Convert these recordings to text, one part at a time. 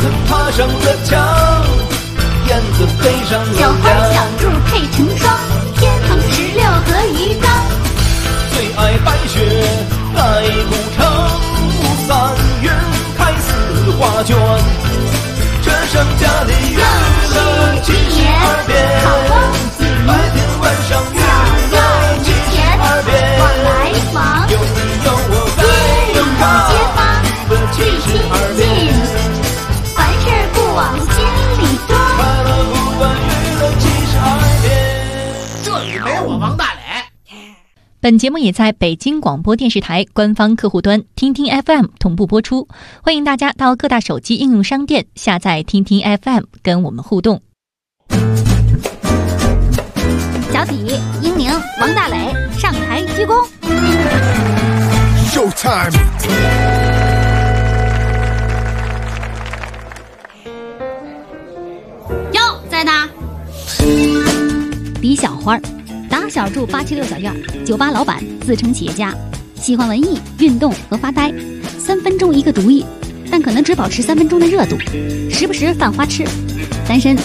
子爬上了墙，燕子飞上了小花小猪配成双，天蓬16和鱼缸。 最爱白雪来古城，3月开4花卷，这剩下的娱乐72变，白天晚上娱乐72变， 往来忙， 有你有我街里在街坊最亲近，凡事不往心里钻。 快乐不断娱乐72变， 这里没我王大磊。 本节目也在北京广播电视台官方客户端听听 FM 同步播出，欢迎大家到各大手机应用商店下载听听 FM 跟我们互动。 小底、英宁、王大磊上台鞠躬。 Showtime！ 哟，在呢。 李小花，打小住876小院，酒吧老板，自称企业家，喜欢文艺、运动和发呆，3分钟一个毒液，但可能只保持3分钟的热度，时不时犯花痴，单身。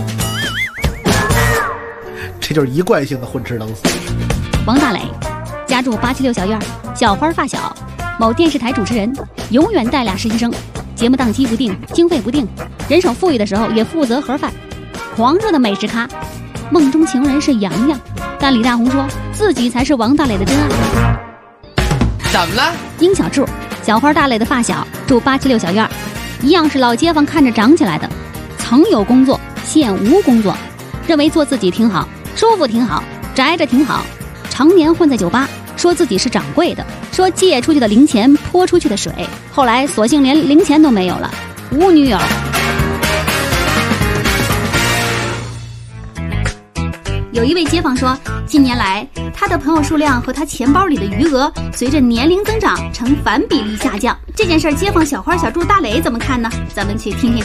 这就是一贯性的混吃等死。 王大磊，家住876小院，小花发小，某电视台主持人，永远带俩实习生，节目档期不定，经费不定，人手富裕的时候也负责盒饭，狂热的美食咖。梦中情人是洋洋，但李大红说自己才是王大磊的真爱。 怎么了？ 殷小柱，小花大磊的发小，住876小院，一样是老街坊看着长起来的，曾有工作，现无工作，认为做自己挺好，舒服挺好，宅着挺好，常年混在酒吧，说自己是掌柜的，说借出去的零钱泼出去的水，后来索性连零钱都没有了，无女友。 有一位街坊说，近年来他的朋友数量和他钱包里的余额随着年龄增长呈反比例下降。这件事街坊小花小猪大磊怎么看呢？咱们去听听。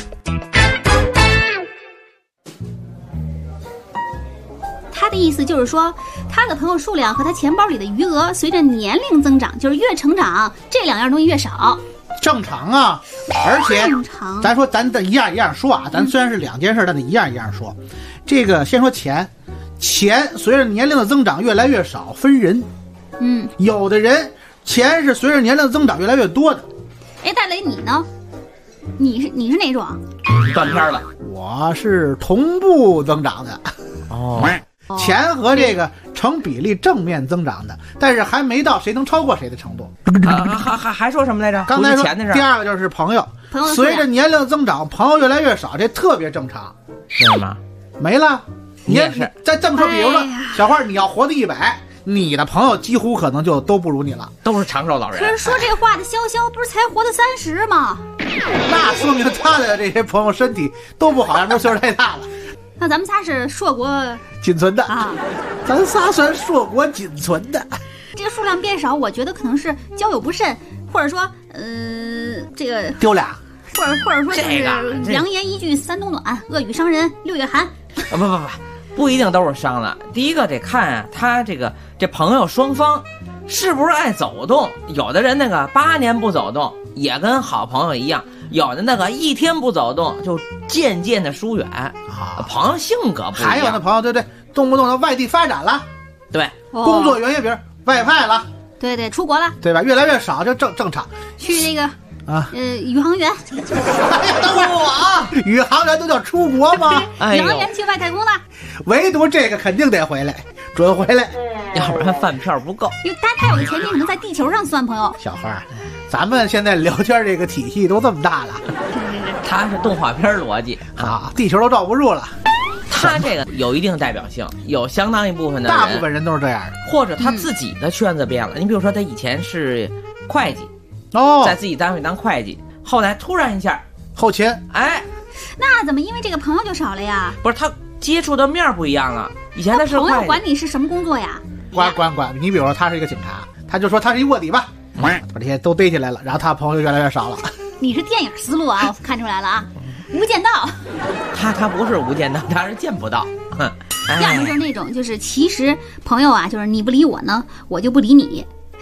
他的意思就是说，他的朋友数量和他钱包里的余额随着年龄增长，就是越成长这两样东西越少。 正常啊，而且正常咱说咱得一样一样说啊，咱虽然是2件事，但得一样一样说。这个先说钱随着年龄的增长越来越少，分人。有的人钱是随着年龄的增长越来越多的。 哎，大磊你呢？你是哪种？ 断片了。 我是同步增长的。 哦， 钱和这个成比例正面增长的，但是还没到谁能超过谁的程度。 还说什么来着？ 刚才说钱的事。 第二个就是朋友随着年龄增长，朋友越来越少，这特别正常。 为什么？ 没了。 你也是。 再这么说，比如说小花，你要活到100，你的朋友几乎可能就都不如你了， 都是长寿老人。 可是说这话的潇潇不是才活到30吗？ 那说明他的这些朋友身体都不好，要不岁数太大了。 那咱们仨是硕果仅存的啊， 咱仨算硕果仅存的。 这个数量变少，我觉得可能是交友不慎，或者说这个丢俩， 或者说就是良言一句3冬暖，恶语伤人6月寒。 不一定都是伤了。第一个得看啊，他这朋友双方是不是爱走动。有的人那个8年不走动也跟好朋友一样，有的那个1天不走动就渐渐的疏远啊。朋友性格不一样。 还有那朋友对，动不动的外地发展了， 对， 工作原因比如外派了， 对，出国了， 对吧？越来越少，就正常。 去那个啊， 宇航员。 等会儿我啊，宇航员都叫出国吗？ 宇航员去外太空了。 唯独这个肯定得回来，准回来， 要不然饭票不够。 他有个前提可能在地球上算朋友。 小花，咱们现在聊天这个体系都这么大了， 他是动画片逻辑啊，地球都罩不住了。 他这个有一定代表性，有相当一部分的人， 大部分人都是这样的， 或者他自己的圈子变了。你比如说，他以前是会计，在自己单位当会计，后来突然一下后勤， 那怎么因为这个朋友就少了呀？ 不是，他接触的面不一样了。以前他是朋友管你是什么工作呀？ 管。你比如说他是一个警察，他就说他是一卧底吧，把这些都逮起来了，然后他朋友就越来越少了。 你是电影思路啊，我看出来了啊，无间道。 他不是无间道，他是见不到。 要么就是那种，就是其实朋友啊，就是你不理我呢，我就不理你。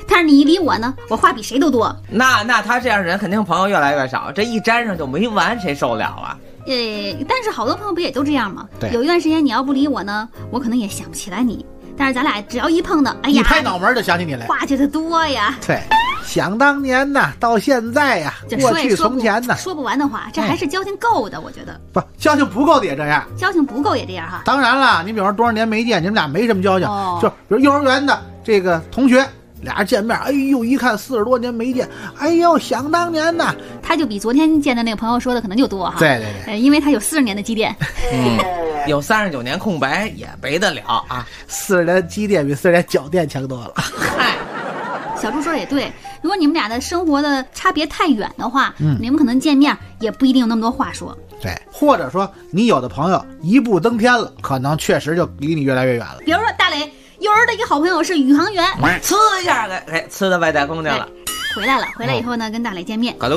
但是你一理我呢，我话比谁都多。 那他这样人肯定朋友越来越少，这一沾上就没完，谁受得了啊？ 但是好多朋友不也都这样吗？ 对， 有一段时间你要不理我呢，我可能也想不起来你。但是咱俩只要一碰到，哎呀， 一拍脑门就想起你来， 话就得多呀。 对，想当年呐，到现在呀，过去从前呐， 说不完的话，这还是交情够的，我觉得。 不，交情不够的也这样。 交情不够也这样哈。 当然了，你比方说多少年没见，你们俩没什么交情，就比如幼儿园的这个同学。俩人见面，哎呦，一看40多年没见，哎呦，想当年呐， 他就比昨天见的那个朋友说的可能就多哈。 对， 因为他有40年的积淀， 有39年空白也没得了啊。 40年积淀比40年脚垫强多了。 嗨， 小猪说的也对，如果你们俩的生活的差别太远的话，你们可能见面也不一定有那么多话说。 对，或者说你有的朋友一步登天了，可能确实就离你越来越远了。 比如说大磊。幼儿的一个好朋友是宇航员， 呲一下呲到外太空去了。 回来以后呢，跟大磊见面。 他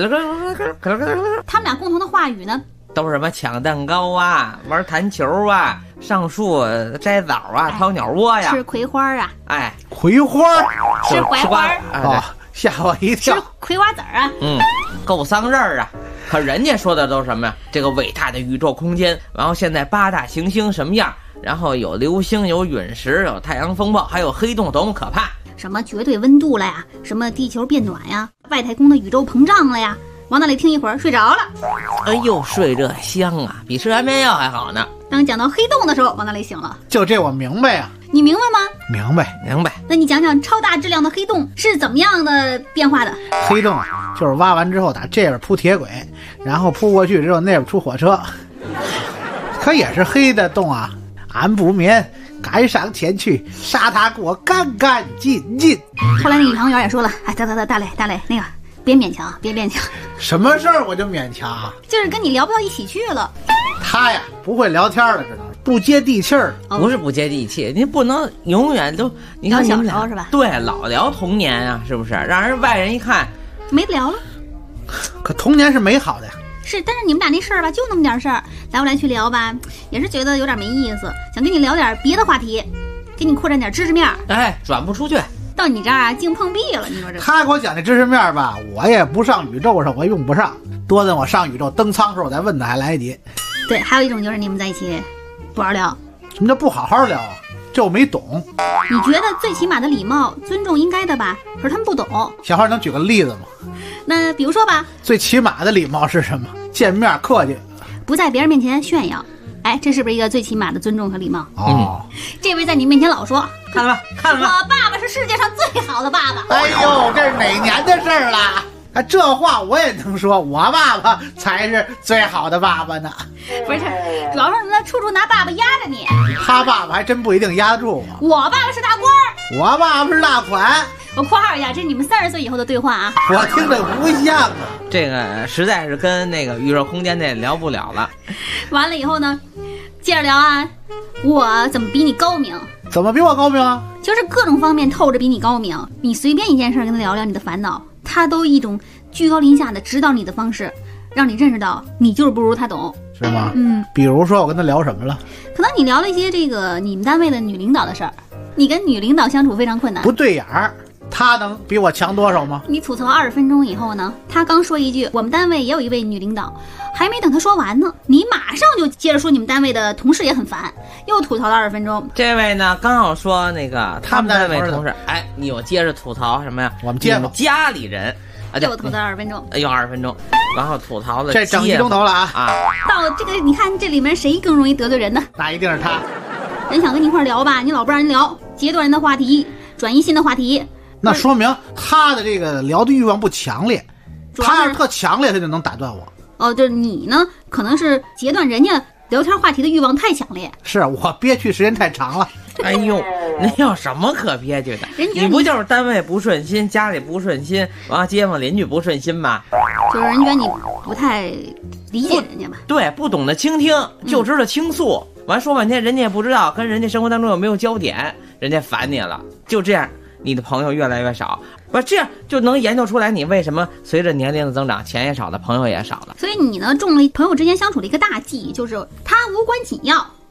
们俩共同的话语呢， 都是什么抢蛋糕啊、玩弹球啊、上树摘枣啊、掏鸟窝呀、 吃葵花啊。 哎， 葵花， 吃槐花哦，吓我一跳。 吃葵花籽啊。 够桑葚啊。可人家说的都是什么呀？这个伟大的宇宙空间，然后现在8大行星什么样？然后有流星，有陨石，有太阳风暴，还有黑洞，多么可怕！ 什么绝对温度了呀？什么地球变暖呀？外太空的宇宙膨胀了呀？王大磊听一会儿睡着了。 哎呦，睡这香啊，比吃安眠药还好呢。 当讲到黑洞的时候，王大磊醒了。 就这我明白呀。 你明白吗？ 明白。 那你讲讲超大质量的黑洞是怎么样的变化的？ 黑洞就是挖完之后打这边铺铁轨，然后铺过去之后那边出火车，可也是黑的洞啊。俺不眠，赶上前去，杀他给我干干净净。 后来那宇航员也说了，哎，得，大磊，那个别勉强。 什么事儿我就勉强？ 就是跟你聊不到一起去了。 他呀不会聊天了，知道吗？不接地气儿。 不是不接地气，你不能永远都你看小时候是吧？ 对，老聊童年啊，是不是？让人外人一看没得聊了。 可童年是美好的呀。 是，但是你们俩那事儿吧，就那么点事儿，来回来去聊吧，也是觉得有点没意思，想跟你聊点别的话题，给你扩展点知识面。 哎，转不出去。 到你这儿啊，净碰壁了，你说这。 他给我讲这知识面吧，我也不上宇宙上，我用不上。多等我上宇宙登舱时候我再问他还来得及。 对，还有一种就是你们在一起不好聊。 什么叫不好好聊啊？这我没懂。 你觉得最起码的礼貌、尊重应该的吧？可是他们不懂。 小花能举个例子吗？ 那比如说吧， 最起码的礼貌是什么？见面客气， 不在别人面前炫耀。哎，这是不是一个最起码的尊重和礼貌？这位在你面前老说， 看了吧， 我爸爸是世界上最好的爸爸。 哎呦，这是哪年的事儿了？啊，这话我也能说，我爸爸才是最好的爸爸呢。 不是，主要是他处处拿爸爸压着你。 他爸爸还真不一定压得住我。 我爸爸是大官儿， 我爸爸是大款。 我括号一下，这是你们30岁以后的对话啊。 我听着不像啊。 这个实在是跟那个宇宙空间那聊不了了。 完了以后呢，接着聊啊，我怎么比你高明？ 怎么比我高明啊？ 就是各种方面透着比你高明。你随便一件事跟他聊聊你的烦恼，他都一种居高临下的指导你的方式，让你认识到你就是不如他懂。 是吗？比如说我跟他聊什么了？ 可能你聊了一些这个你们单位的女领导的事儿，你跟女领导相处非常困难， 不对眼儿。他能比我强多少吗？ 你吐槽20分钟以后呢，他刚说一句我们单位也有一位女领导，还没等他说完呢，你马上就接着说你们单位的同事也很烦，又吐槽了20分钟。 这位呢刚好说那个他们单位同事，哎，你又接着吐槽什么呀？ 我们街坊家里人啊， 又吐槽20分钟， 又20分钟，然后吐槽了这整1钟头了啊！ 到这个你看这里面谁更容易得罪人呢？ 那一定是他。 人想跟你一块聊吧，你老不让人聊，截断人的话题，转移新的话题。 那说明他的这个聊的欲望不强烈，他要是特强烈，他就能打断我。 哦，就是你呢，可能是截断人家聊天话题的欲望太强烈。 是我憋屈时间太长了。 哎呦，那有什么可憋屈的？你不就是单位不顺心，家里不顺心，完街坊邻居不顺心吗？ 就是人觉得你不太理解人家吧？ 对，不懂得倾听，就知道倾诉，完说半天，人家也不知道跟人家生活当中有没有焦点，人家烦你了，就这样。你的朋友越来越少，不这样就能研究出来你为什么随着年龄的增长，钱也少了，朋友也少了。 所以你呢中了朋友之间相处的一个大忌，就是他无关紧要，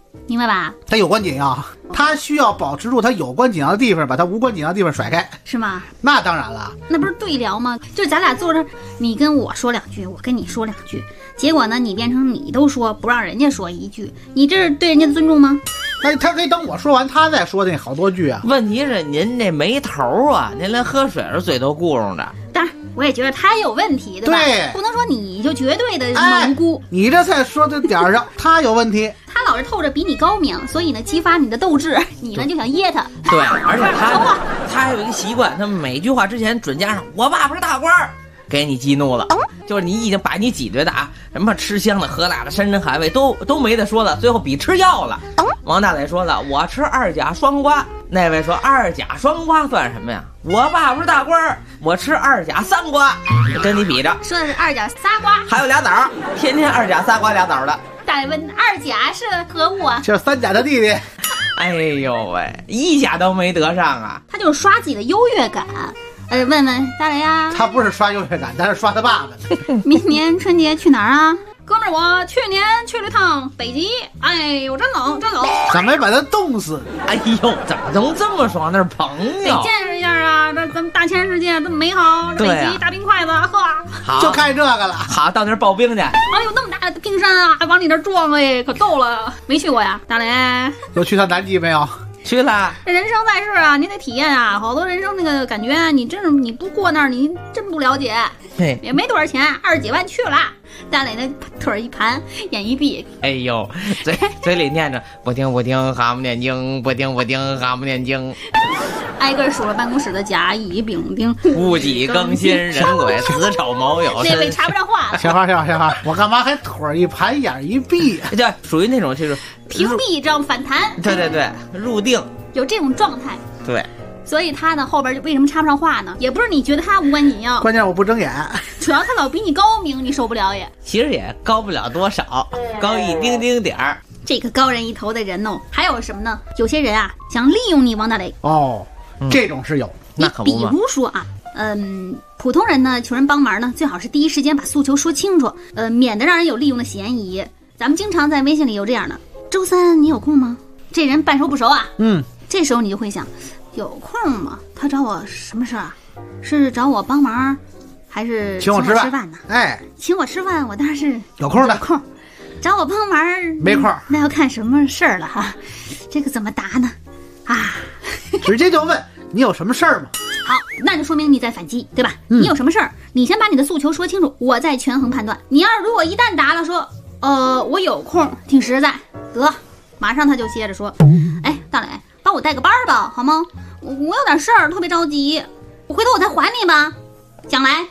明白吧？ 他有关紧要，他需要保持住他有关紧要的地方，把他无关紧要的地方甩开， 是吗？ 那当然了， 那不是对聊吗？就是咱俩坐这儿，你跟我说两句，我跟你说两句，结果呢，你变成你都说，不让人家说一句，你这是对人家的尊重吗？ 那他可以等我说完，他再说那好多句啊。 问题是您这没头啊，您连喝水的嘴都顾着的。 当然，我也觉得他有问题，对吧？ 对， 不能说你就绝对的无辜。 你这才说的点儿上，他有问题。 他老是透着比你高明，所以呢，激发你的斗志，你呢就想噎他。 对，而且他还有一个习惯，他每句话之前准加上“我爸不是大官儿”，给你激怒了。就是你已经把你挤兑的什么吃香的喝辣的山珍海味都没得说了，最后比吃药了。王大磊说了，我吃2甲双瓜，那位说2甲双瓜算什么呀？我爸不是大官儿，我吃2甲3瓜，跟你比着。 说的是2甲仨瓜， 还有俩枣，天天2甲3瓜俩枣的。 大磊问2甲是何物啊？ 就是3甲的弟弟。 哎呦喂，1甲都没得上啊！ 他就是刷自己的优越感。问问大雷啊， 他不是刷优越感，他是刷他爸爸。 明年春节去哪儿啊？哥们儿，我去年去了趟北极，哎呦，真冷，真冷， 怎么把他冻死？ 哎呦，怎么能这么说？那是朋友， 得见识一下啊！这咱们大千世界这么美好，这北极大冰块子，呵， 好， 就看这个了。 好，到那儿刨冰去。 哎呦，那么大的冰山啊，还往你那儿撞，哎，可够了。没去过呀，大雷？ 有去趟南极没有？ 去了。 这人生在世啊，你得体验啊，好多人生那个感觉，你真是你不过那儿，你真不了解。 对， 也没多少钱，20几万去了。大磊那腿一盘，眼一闭， 哎呦，嘴里念着不听不听哈姆念经，不听不听哈姆念经， 挨个数了办公室的甲乙丙丁， 戊己庚辛壬癸子丑卯酉那位插不上话。 小花，我干嘛还腿一盘眼一闭？ 对，属于那种就是屏蔽这样反弹。 对，入定有这种状态。 对。 所以他呢后边为什么插不上话呢？也不是你觉得他无关紧要， 关键我不睁眼， 主要他老比你高明，你受不了也。 其实也高不了多少，高一丁丁点儿。 这个高人一头的人哦，还有什么呢？有些人啊想利用你，王大雷。 哦，这种是有。 那可不嘛。 比如说啊，普通人呢求人帮忙呢，最好是第一时间把诉求说清楚，免得让人有利用的嫌疑。咱们经常在微信里有这样的：周三你有空吗？这人半熟不熟啊，这时候你就会想。有空吗？他找我什么事儿啊？是找我帮忙，还是请我吃饭呢？ 哎， 请我吃饭，我当然是有空的。 有空，找我帮忙没空， 那要看什么事儿了哈。这个怎么答呢？啊， 直接就问你有什么事儿吗？ 好，那就说明你在反击，对吧？你有什么事儿？你先把你的诉求说清楚，我再权衡判断。你要是如果一旦答了说，我有空，挺实在，得，马上他就接着说，哎，大磊。帮我带个班吧，好吗？我有点事儿，特别着急，我回头我再还你吧。将来，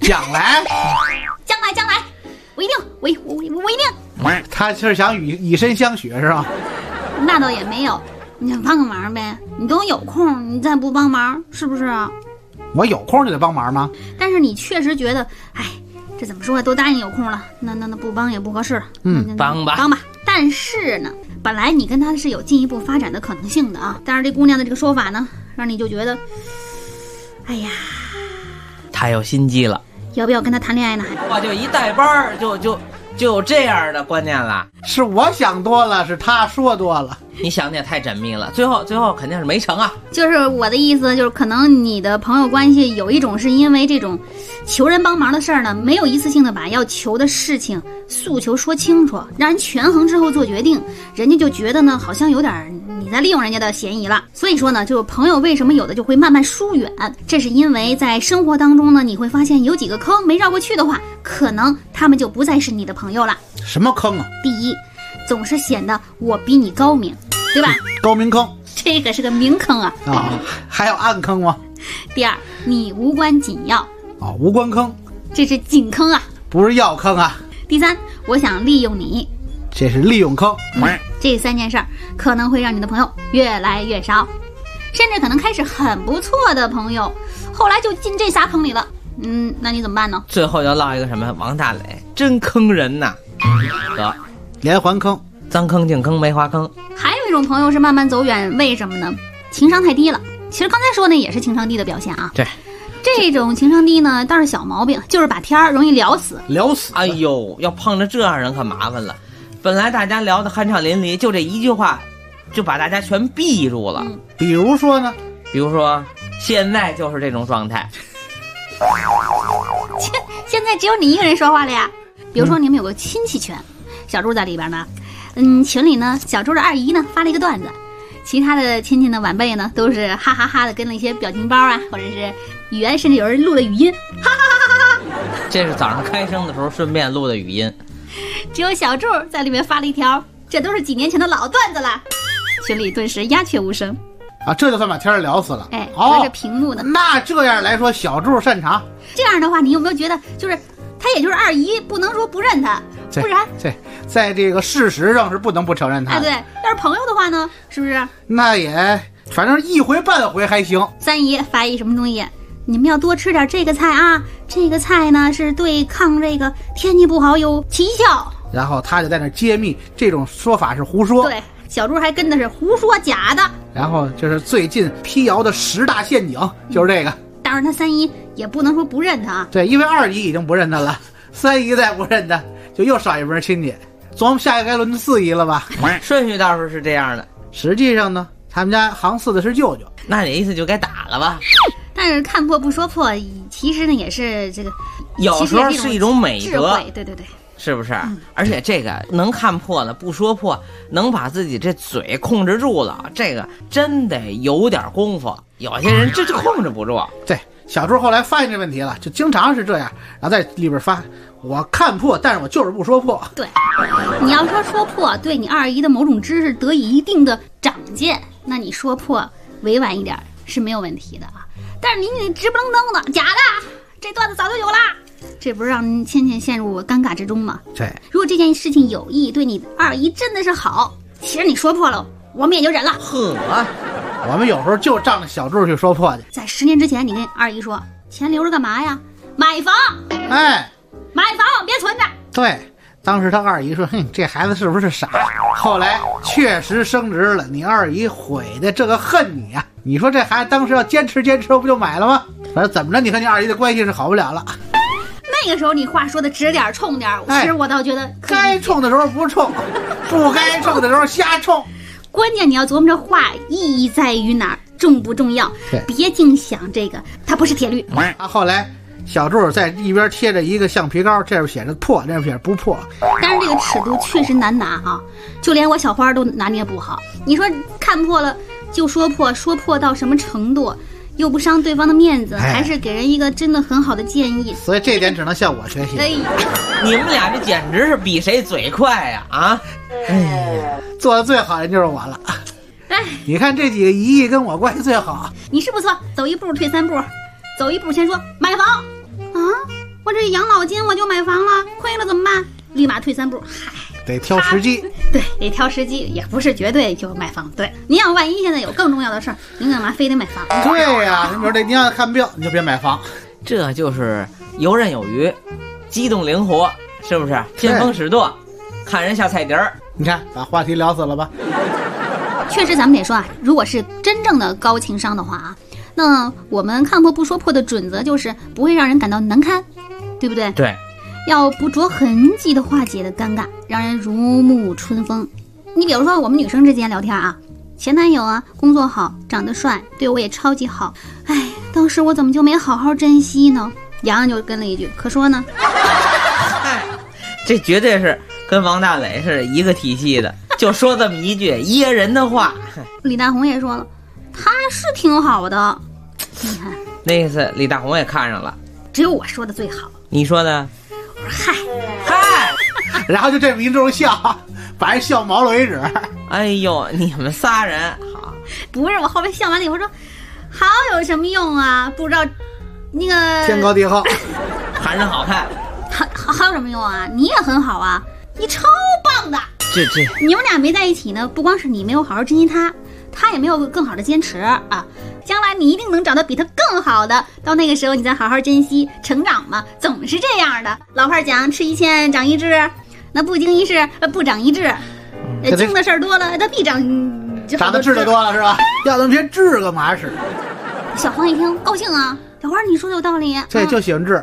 我一定，我一定。 他是想以身相许是吧？ 那倒也没有，你帮个忙呗。你等我有空，你再不帮忙，是不是啊？ 我有空就得帮忙吗？ 但是你确实觉得，哎，这怎么说？都答应有空了，那不帮也不合适。 帮吧。 但是呢，本来你跟他是有进一步发展的可能性的啊。但是这姑娘的这个说法呢，让你就觉得，哎呀， 她有心机了。 要不要跟他谈恋爱呢？ 我就一带班就这样的观念了。 是我想多了，是他说多了。 你想的也太缜密了，最后肯定是没成啊。 就是我的意思，就是可能你的朋友关系有一种是因为这种求人帮忙的事儿呢，没有一次性的把要求的事情诉求说清楚，让人权衡之后做决定，人家就觉得呢好像有点你在利用人家的嫌疑了。所以说呢，就是朋友为什么有的就会慢慢疏远，这是因为在生活当中呢，你会发现有几个坑没绕过去的话，可能他们就不再是你的朋友了。 什么坑啊？ 第一，总是显得我比你高明，对吧？ 高明坑， 这个是个明坑啊。 还有暗坑吗？ 第二，你无关紧要。 无关坑， 这是紧坑啊， 不是要坑啊。 第三，我想利用你， 这是利用坑。 这3件事儿可能会让你的朋友越来越少，甚至可能开始很不错的朋友，后来就进这仨坑里了。那你怎么办呢？ 最后要落一个什么？王大磊真坑人呐！得， 连环坑， 脏坑、净坑、梅花坑。 还有一种朋友是慢慢走远，为什么呢？情商太低了。其实刚才说那也是情商低的表现啊。 对， 这种情商低呢，倒是小毛病，就是把天儿容易聊死。 聊死！ 哎呦，要碰着这样人可麻烦了。 本来大家聊得酣畅淋漓，就这一句话，就把大家全闭住了。 比如说呢？ 比如说，现在就是这种状态。 现在只有你一个人说话了呀。比如说你们有个亲戚群，小猪在里边呢。群里呢，小猪的二姨呢发了一个段子，其他的亲戚呢晚辈呢都是哈哈哈的跟了一些表情包啊，或者是语言，甚至有人录了语音，哈哈哈哈哈。 这是早上开声的时候顺便录的语音。 只有小猪在里面发了一条，这都是几年前的老段子了。群里顿时鸦雀无声。 啊，这就算把天儿聊死了。 哎，隔着屏幕呢。 那这样来说，小猪擅长。 这样的话，你有没有觉得，就是他也就是二姨，不能说不认他，不然在这个事实上是不能不承认他。 哎，对，要是朋友的话呢，是不是？ 那也反正一回半回还行。 三姨发一什么东西？你们要多吃点这个菜啊，这个菜呢是对抗这个天气不好有奇效。 然后他就在那揭秘这种说法是胡说。 对，小猪还跟的是胡说假的。 然后就是最近辟谣的10大陷阱，就是这个。 当然他三姨也不能说不认他啊。 对，因为二姨已经不认他了，三姨再不认他，就又少一门亲戚。琢磨下一个该轮到4姨了吧？ 顺序倒是这样的。 实际上呢，他们家行4的是舅舅。 那这意思就该打了吧？ 但是看破不说破，其实呢也是这个， 有时候是一种美德。 对对对。 是不是？而且这个能看破了不说破，能把自己这嘴控制住了，这个真得有点功夫。有些人这就控制不住。 对，小猪后来发现这问题了，就经常是这样，然后在里边发我看破，但是我就是不说破。 对，你要说破，对你二姨的某种知识得以一定的长见，那你说破委婉一点是没有问题的啊。但是你直不愣登的，假的，这段子早就有啦。这不是让倩倩陷入尴尬之中吗？ 对， 如果这件事情有意，对你二姨真的是好，其实你说破了，我们也就忍了。 我们有时候就仗着小猪去说破去。 在10年之前，你跟二姨说，钱留着干嘛呀？买房。 哎， 买房别存着。 对，当时他二姨说：“这孩子是不是傻？”后来确实升值了，你二姨悔的这个恨你啊！你说这孩子当时要坚持，不就买了吗？反正怎么着，你和你二姨的关系是好不了了。 那个时候你话说的直点冲点，其实我倒觉得该冲的时候不冲，不该冲的时候瞎冲。 关键你要琢磨这话意义在于哪儿，重不重要？别净想这个，它不是铁律。 后来小柱在一边贴着一个橡皮膏，这边写着破，这边写着不破。 但是这个尺度确实难拿啊，就连我小花都拿捏不好。你说看破了就说破，说破到什么程度？又不伤对方的面子，还是给人一个真的很好的建议。 所以这点只能向我学习。 你们俩这简直是比谁嘴快呀！啊， 做的最好的就是我了。你看这几个姨姨跟我关系最好。 你是不错，走一步退3步，走一步先说买房啊，我这养老金我就买房了，亏了怎么办？立马退3步， 得挑时机。 对，得挑时机，也不是绝对就买房。对，您要万一现在有更重要的事儿，您干嘛非得买房？ 对呀，你比如这您要看病，你就别买房。 这就是游刃有余，机动灵活，是不是？见风使舵，看人下菜碟儿。 你看，把话题聊死了吧？ 确实，咱们得说啊，如果是真正的高情商的话啊，那我们看破不说破的准则就是不会让人感到难堪，对不对？ 对。 要不着痕迹的化解的尴尬，让人如沐春风。你比如说我们女生之间聊天啊，前男友啊工作好，长得帅，对我也超级好，哎，当时我怎么就没好好珍惜呢？洋洋就跟了一句，可说呢。 这绝对是跟王大磊是一个体系的，就说这么一句噎人的话。 李大红也说了，他是挺好的。你看那次李大红也看上了， 只有我说的最好。 你说的？ 嗨， 然后就这么一种笑，把人笑毛了为止。 哎呦，你们仨人好， 不是我后面笑完了以后说，好有什么用啊？不知道那个天高地厚， 喊着好看， 好有什么用啊？你也很好啊，你超棒的。 这你们俩没在一起呢，不光是你没有好好珍惜他，他也没有更好的坚持啊。将来你一定能找到比他更好的，到那个时候你再好好珍惜成长嘛，总是这样的。老话讲，吃一堑长一智，那不经一事不长一智，经的事儿多了，他必长的智的多了是吧？要那么些智干嘛使？ 小黄一听高兴啊，小花你说的有道理， 对，就喜欢智。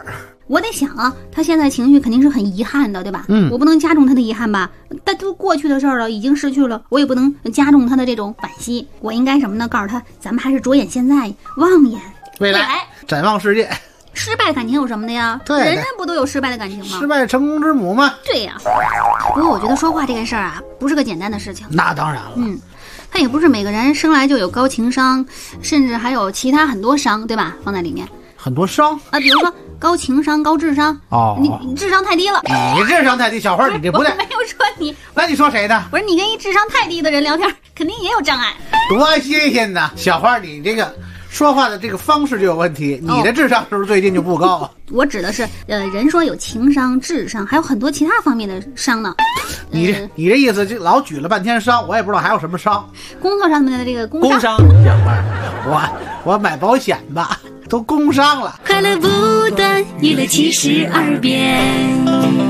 我得想啊，他现在情绪肯定是很遗憾的，对吧？我不能加重他的遗憾吧？但都过去的事儿了，已经失去了，我也不能加重他的这种惋惜。我应该什么呢？告诉他，咱们还是着眼现在，望眼未来，展望世界。 失败的感情有什么的呀？ 对， 人人不都有失败的感情吗？ 失败成功之母吗？ 对呀。不过我觉得说话这件事儿啊，不是个简单的事情。 那当然了。 他也不是每个人生来就有高情商，甚至还有其他很多商，对吧？放在里面。 很多商啊，比如说高情商、高智商。 哦， 你智商太低了。 你智商太低，小花你这不对。 我没有说你。 那你说谁呢？ 不是你跟一智商太低的人聊天，肯定也有障碍。 多新鲜呐！小花你这个说话的这个方式就有问题，你的智商是不是最近就不高啊？ 我指的是，人说有情商、智商，还有很多其他方面的商呢。 你这意思就老举了半天商，我也不知道还有什么商。 工作上面的这个工商， 我买保险吧，都工伤了。 快乐不断，娱乐72变。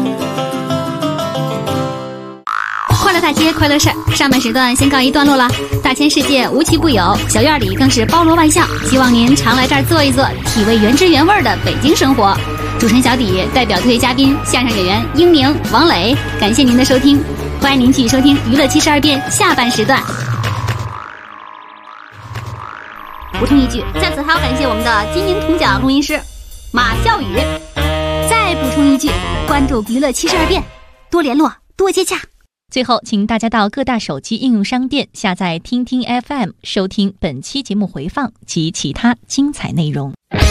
快乐大街，快乐事儿。上半时段先告一段落了。大千世界无奇不有，小院里更是包罗万象。希望您常来这儿坐一坐，体味原汁原味的北京生活。主持人小底代表特约嘉宾相声演员英明、王磊，感谢您的收听，欢迎您继续收听娱乐72变下半时段。补充一句，在此还要感谢我们的金银铜奖录音师马笑宇。再补充一句，关注娱乐72变，多联络，多接洽。 最后，请大家到各大手机应用商店下载听听 FM， 收听本期节目回放及其他精彩内容。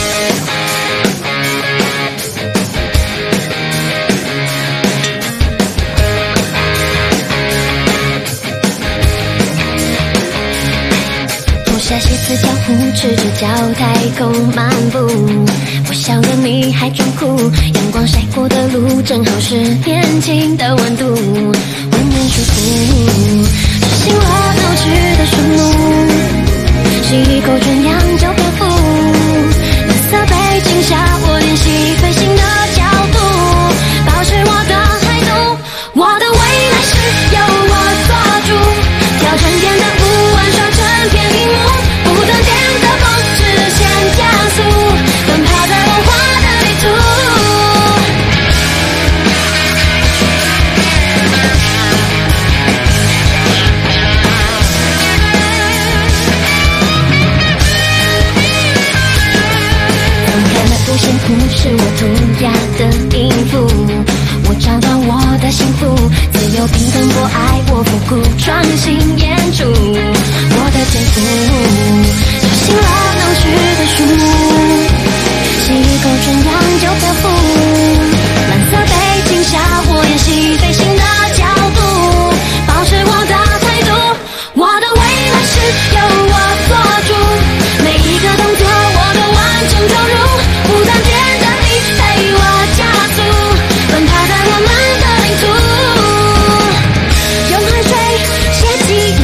下写字条呼，赤着脚抬头漫步，我笑了你还装酷，阳光晒过的路正好是年轻的温度，温暖舒服，是心落脑去的顺路，吸一口纯阳就漂浮，蓝色背景下我练习飞行的角度，保持我的态度，我的未来是由我做主，挑战变得不安，刷成片屏幕，不断变的风直线加速，奔跑在文化的旅途。翻开了五线谱，是我涂鸦的音符，我找到我的幸福，自由平等博爱我复古创新演出，我的天赋小心了闹区的树木，吸一口纯阳就漂浮，蓝色背景下我练习飞行的角度，保持我的态度，我的未来是由我做主，每一个动作我都完整投入，不断变的你陪我加速，奔跑在我们的领土，用汗水写记忆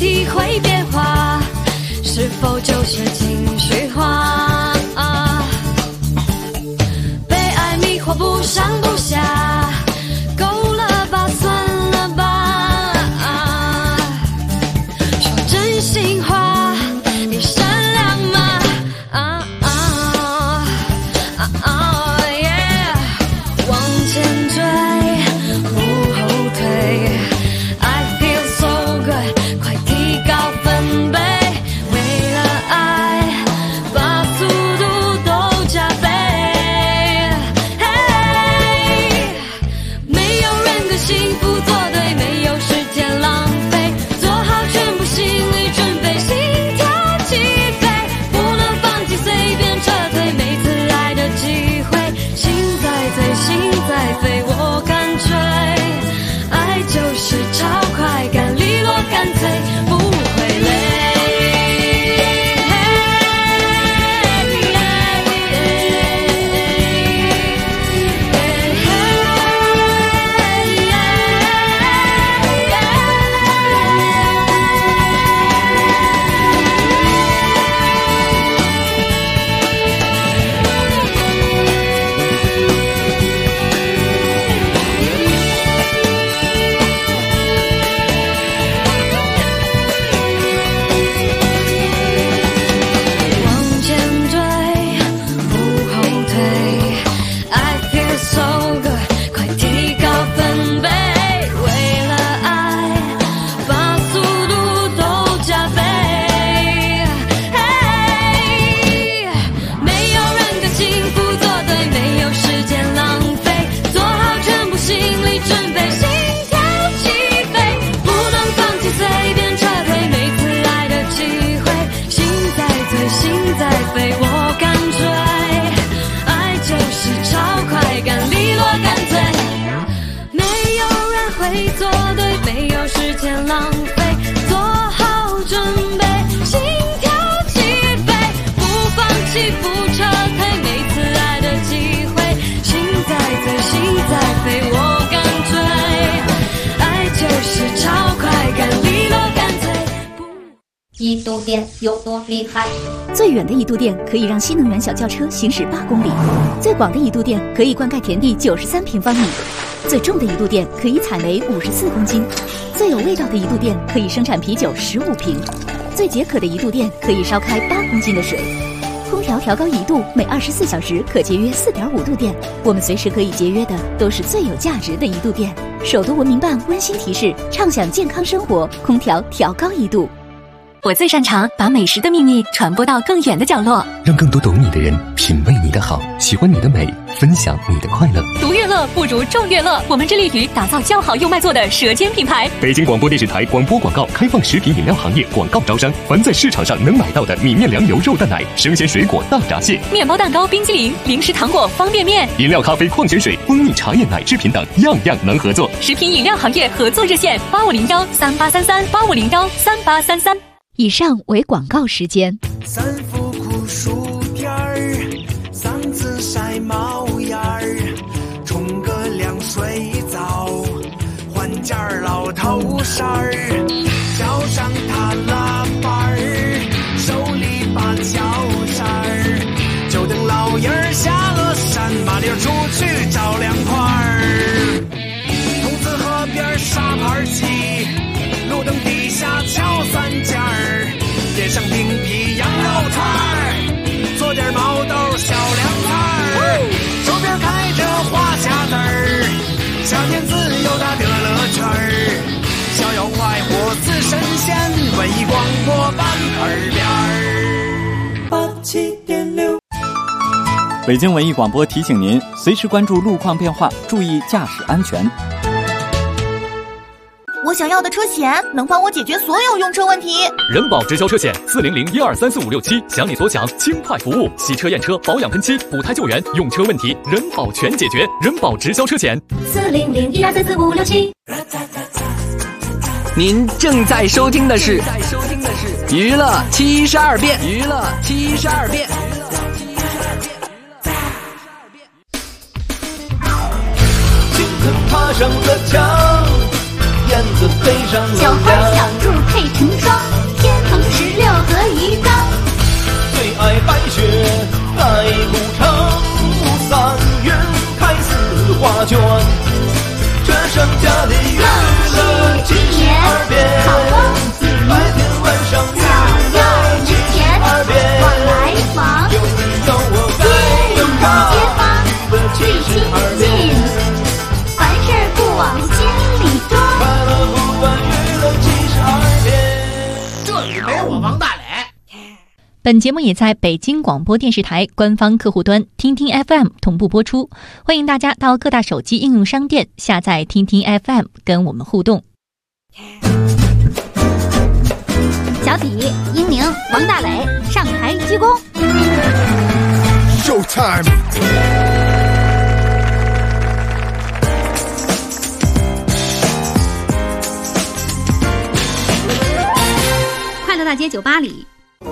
体会变化，是否就是情绪化？被爱迷惑不上不下，够了吧，算了吧。说真心话，你善良吗？往前追，不后退。I feel so good， 快提高分贝，为了爱，把速度都加倍。没有人跟幸福作对，没有时间浪费，做好全部心理准备，心跳起飞，不能放弃，随便撤退，每次爱的机会，心在醉，心在飞，我干脆，爱就是超快感，利落干脆，不会累。往前追，不后退。I feel so good， 快提高分贝，为了爱，把速度都加倍。没有人跟幸福作对，没有时间浪费，做好全部心理准备，心跳起飞，不能放弃，随便撤退，每次爱的机会，心在醉，心在飞，我干脆，爱就是超快感，利落干脆，没有人会做对，没有时间浪费，做好准备，心跳起飞，不放弃，不撤退，每次爱的机会，心在醉，心在飞，我干脆，爱就是超快感，利落干脆。 一度电有多厉害？ 最远的一度电可以让新能源小轿车行驶8公里，最广的一度电可以灌溉田地93平方米，最重的一度电可以采煤54公斤，最有味道的一度电可以生产啤酒15瓶，最解渴的一度电可以烧开8公斤的水。空调调高1度，每24小时可节约4.5度电。我们随时可以节约的都是最有价值的一度电。首都文明办温馨提示：畅享健康生活，空调调高1度。 我最擅长把美食的秘密传播到更远的角落， 让更多懂你的人品味你的好，喜欢你的美，分享你的快乐。 独乐乐不如众乐乐，我们致力于打造较好又卖座的舌尖品牌。 北京广播电视台广播广告开放食品饮料行业广告招商，凡在市场上能买到的米面粮油肉蛋奶、生鲜水果大闸蟹、 面包蛋糕、冰激凌、零食糖果、方便面、 饮料咖啡、矿泉水、蜂蜜茶叶奶制品等，样样能合作。 食品饮料行业合作热线8501383385013833。 以上为广告时间。 三伏酷暑天儿，嗓子晒冒烟儿，冲个凉水澡，换件老头衫儿，脚上踏拉板儿，手里把脚扇儿，就等老爷儿下了山，麻溜出去找凉快儿。筒子河边沙盘鸡，路灯底下敲三尖儿，点上冰皮羊肉串儿，做点毛豆小凉菜儿，手边开着花匣子儿，小年子有大的乐圈儿，逍遥快活似神仙，文艺广播版耳边儿87.6。 北京文艺广播提醒您，随时关注路况变化，注意驾驶安全。 我想要的车险能帮我解决所有用车问题。 人保直销车险40012345567，想你所想，轻快服务，洗车验车、保养喷漆、补胎救援，用车问题人保全解决。人保直销车险 40012345567。 您正在收听的是娱乐72变，娱乐72变。 青藤爬上了墙， 燕子飞上楼小花梁。 小猪配成双，天蓬16和鱼缸。 最爱白雪盖古城，3月开4画卷。这盛家的娱乐72变，白天晚上娱乐72变。 我来访， 有你有我该有他， 街坊最亲近，凡事不往心里装。 快乐不完娱乐72变。 这里没我王大磊。 本节目也在北京广播电视台官方客户端听听 FM 同步播出，欢迎大家到各大手机应用商店下载听听 FM 跟我们互动。 小体、英宁、王大磊上台鞠躬。 Showtime。 快乐大街酒吧里。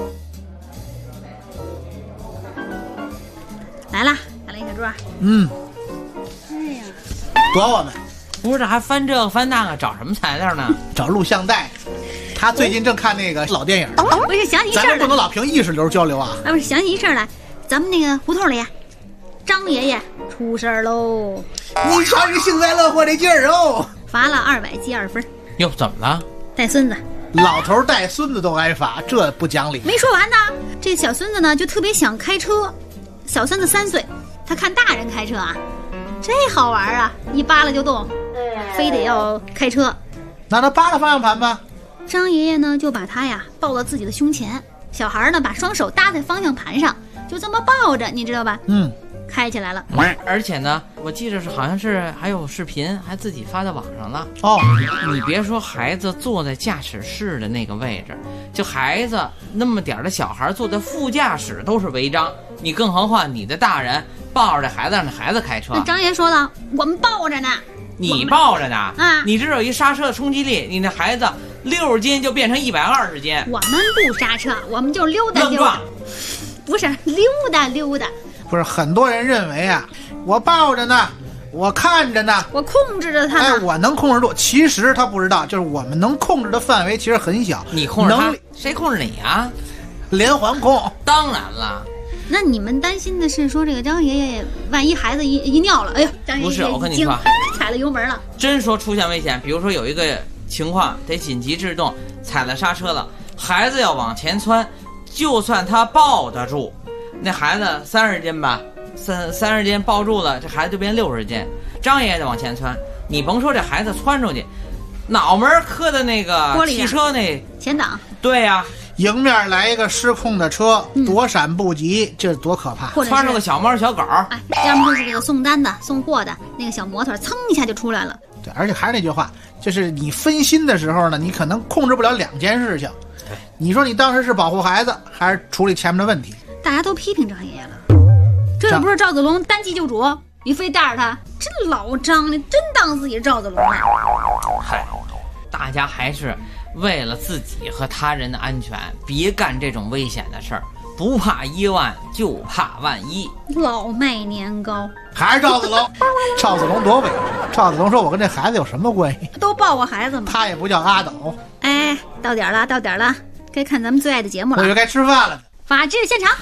来啦，大磊小猪。哎呀， 躲我们！ 不是，这还翻这个翻那个，找什么材料呢？ 找录像带。他最近正看那个老电影。 不是，想起一事儿来， 咱们不能老凭意识流交流啊！ 不是，想起一事儿来，咱们那个胡同里，张爷爷出事儿喽！ 你瞧你幸灾乐祸这劲儿哦！ 罚了200记2分。 哟，怎么了？ 带孙子。 老头带孙子都挨罚，这不讲理。 没说完呢，这小孙子呢就特别想开车。小孙子3岁，他看大人开车啊，这好玩啊，一扒拉就动，非得要开车。 那他扒拉方向盘吧。 张爷爷呢就把他呀抱到自己的胸前，小孩呢把双手搭在方向盘上，就这么抱着，你知道吧？开起来了。 而且呢，我记得好像是还有视频，还自己发在网上了。 哦， 你别说孩子坐在驾驶室的那个位置，就孩子那么点的小孩坐在副驾驶都是违章，你更何况你的大人抱着这孩子让这孩子开车。 那张爷说了，我们抱着呢。 你抱着呢啊？ 你这有一刹车的冲击力，你那孩子60斤就变成120斤。 我们不刹车，我们就溜达溜达。不是溜达溜达。 不是，很多人认为啊，我抱着呢，我看着呢， 我控制着他呢。 哎，我能控制住。其实他不知道，就是我们能控制的范围其实很小。 你控制他，谁控制你啊？ 连环控。 当然了。 那你们担心的是说这个张爷爷万一孩子一尿了，哎呦，张爷爷不是，我跟你说， 踩了油门了。 真说出现危险，比如说有一个情况得紧急制动，踩了刹车了，孩子要往前窜，就算他抱得住，那孩子30斤吧，30斤抱住了，这孩子就变60斤。张爷爷得往前窜，你甭说这孩子窜出去，脑门磕的那个汽车那前挡。 对呀。 迎面来一个失控的车，躲闪不及，这多可怕！ 窜出个小猫小狗， 哎，要么就是这个送单的、送货的那个小摩托，噌一下就出来了。 对，而且还是那句话，就是你分心的时候呢，你可能控制不了2件事情。 对， 你说你当时是保护孩子，还是处理前面的问题？ 大家都批评张爷爷了，这又不是赵子龙单骑救主，你非带着他，真老张，你真当自己是赵子龙了。 嗨，大家还是为了自己和他人的安全，别干这种危险的事儿。不怕1万，就怕万一。 老迈年高， 还是赵子龙。赵子龙多伟大！赵子龙说：“我跟这孩子有什么关系？ 都抱过孩子吗？” 他也不叫阿斗。 哎，到点了，到点了，该看咱们最爱的节目了。 我以为该吃饭了。 法治现场。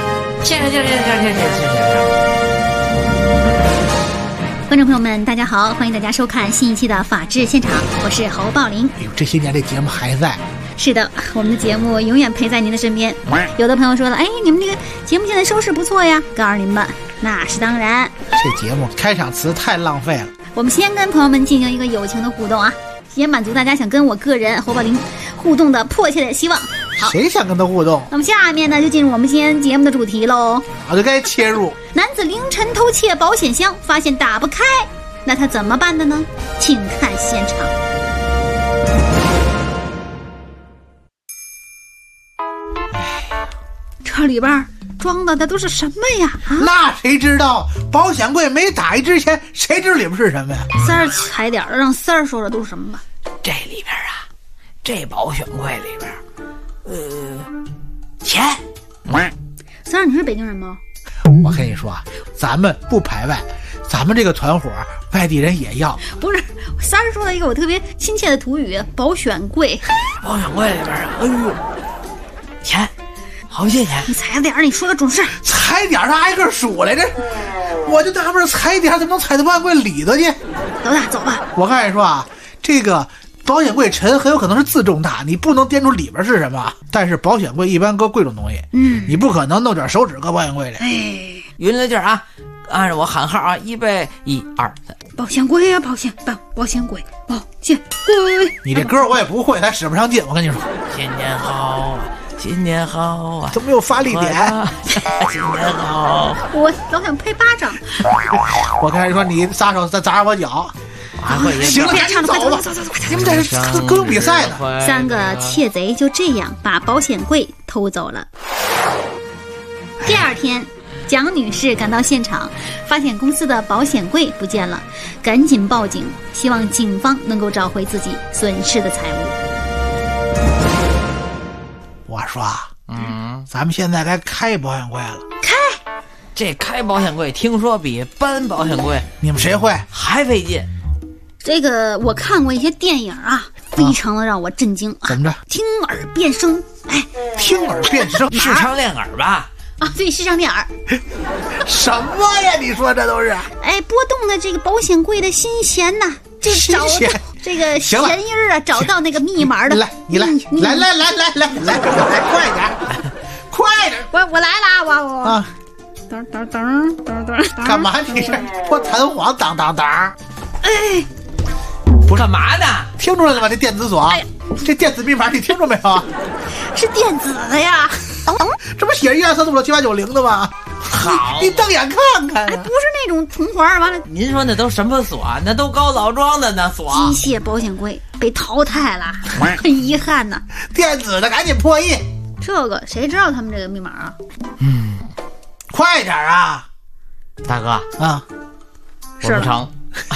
观众朋友们，大家好，欢迎大家收看新一期的法治现场，我是侯宝林。 哎呦，这些年这节目还在。 是的，我们的节目永远陪在您的身边。有的朋友说了，哎，你们这个节目现在收视不错呀，告诉你们，那是当然。 这节目开场词太浪费了。 我们先跟朋友们进行一个友情的互动啊，也满足大家想跟我个人侯宝林互动的迫切的希望。好， 谁想跟他互动？ 那么下面呢，就进入我们今天节目的主题喽。 我就该切入。 男子凌晨偷窃保险箱，发现打不开，那他怎么办的呢？请看现场。这里边装的都是什么呀？ 那谁知道？保险柜没打开之前，谁知道里边是什么呀？ 三儿踩点让三儿说说都是什么吧。 这里边啊，这保险柜里边，钱。 三儿，你是北京人吗？ 我跟你说啊，咱们不排外， 咱们这个团伙外地人也要。 不是，三儿说了一个我特别亲切的土语，保险柜。 保险柜里边啊，哎呦，钱，好些钱。 你踩点儿，你说的准是。 踩点儿，他挨个数来着。我就纳闷，踩点儿怎么能踩到保险柜里头去？ 老大，走吧。 我跟你说啊，这个保险柜沉很有可能是自重大，你不能掂出里边是什么。但是保险柜一般搁贵重东西，你不可能弄点手指搁保险柜里。 哎， 匀了劲儿啊！按着我喊号啊，预备，1、2、3。 保险柜呀，保险柜，保险柜。 你这歌我也不会，还使不上劲。我跟你说， 新年好啊，新年好啊， 都没有发力点。 新年好， 我老想拍巴掌。 我跟你说，你撒手再砸我脚。行了，赶紧走吧，你们这是歌咏比赛呢。 3个窃贼就这样把保险柜偷走了。第二天，蒋女士赶到现场，发现公司的保险柜不见了，赶紧报警，希望警方能够找回自己损失的财物。 我说，咱们现在该开保险柜了。 这开保险柜听说比搬保险柜， 你们谁会还费劲？ 这个我看过一些电影啊，非常的让我震惊。 怎么着？ 听耳辨声，哎， 听耳辨声， 视唱练耳吧？ 啊，对，视唱练耳。 什么呀？你说这都是？ 哎，拨动的这个保险柜的心弦呐，就找这个弦音啊，找到那个密码的。 来，你来，来，快点，快点！ 我来了，我啊！ 噔， 干嘛你这我弹簧当？ 哎， 不是干嘛呢？ 听出来了吗？这电子锁，这电子密码你听着没有？ 是电子的呀。 这不写1、2、3、4、5、6、7、8、9、0的吗？ 好， 你瞪眼看看。 哎，不是那种铜环，完了。 您说那都什么锁？那都高老庄的那锁。 机械保险柜被淘汰了，很遗憾呐。 电子的赶紧破译。 这个谁知道他们这个密码啊？ 快点啊！ 大哥啊， 我不成。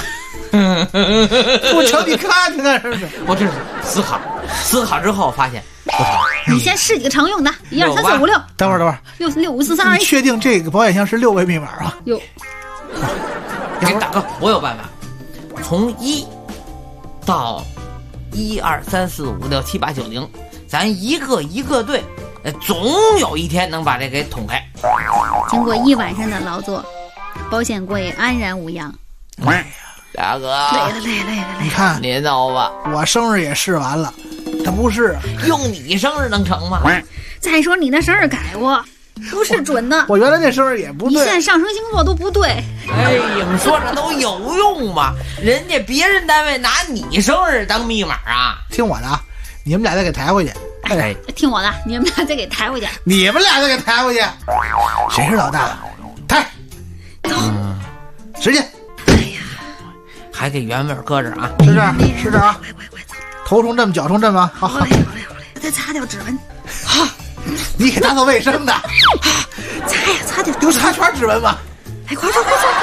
不成，你看看是不是？ 我这是思考之后发现不成。 你先试几个常用的，1、2、3、4、5、6。 等会儿 ，6、5、4、3、2、1。 你确定这个保险箱是6位密码啊？ 有。 哎，大哥，我有办法，从1到1、2、3、4、5、6、7、8、9、0，咱一个一个对，总有一天能把这给捅开。 经过1晚上的劳作，保险柜安然无恙。 大哥， 累了。 你看， 您走吧。 我生日也试完了，他不是用你生日能成吗？ 再说你那生日改过，不是准的。 我原来那生日也不对， 你现在上升星座都不对。 哎，你们说这都有用吗？人家别人单位拿你生日当密码啊！ 听我的啊，你们俩再给抬回去。 哎，听我的，你们俩再给抬回去。 你们俩再给抬回去。谁是老大？抬。 走， 使劲。 哎呀， 还给原味搁这儿啊！ 是这啊！头冲阵，脚冲阵吗？好嘞。 再擦掉指纹。 好，你给打扫卫生的。 擦掉。 有擦圈指纹吗？ 哎，快！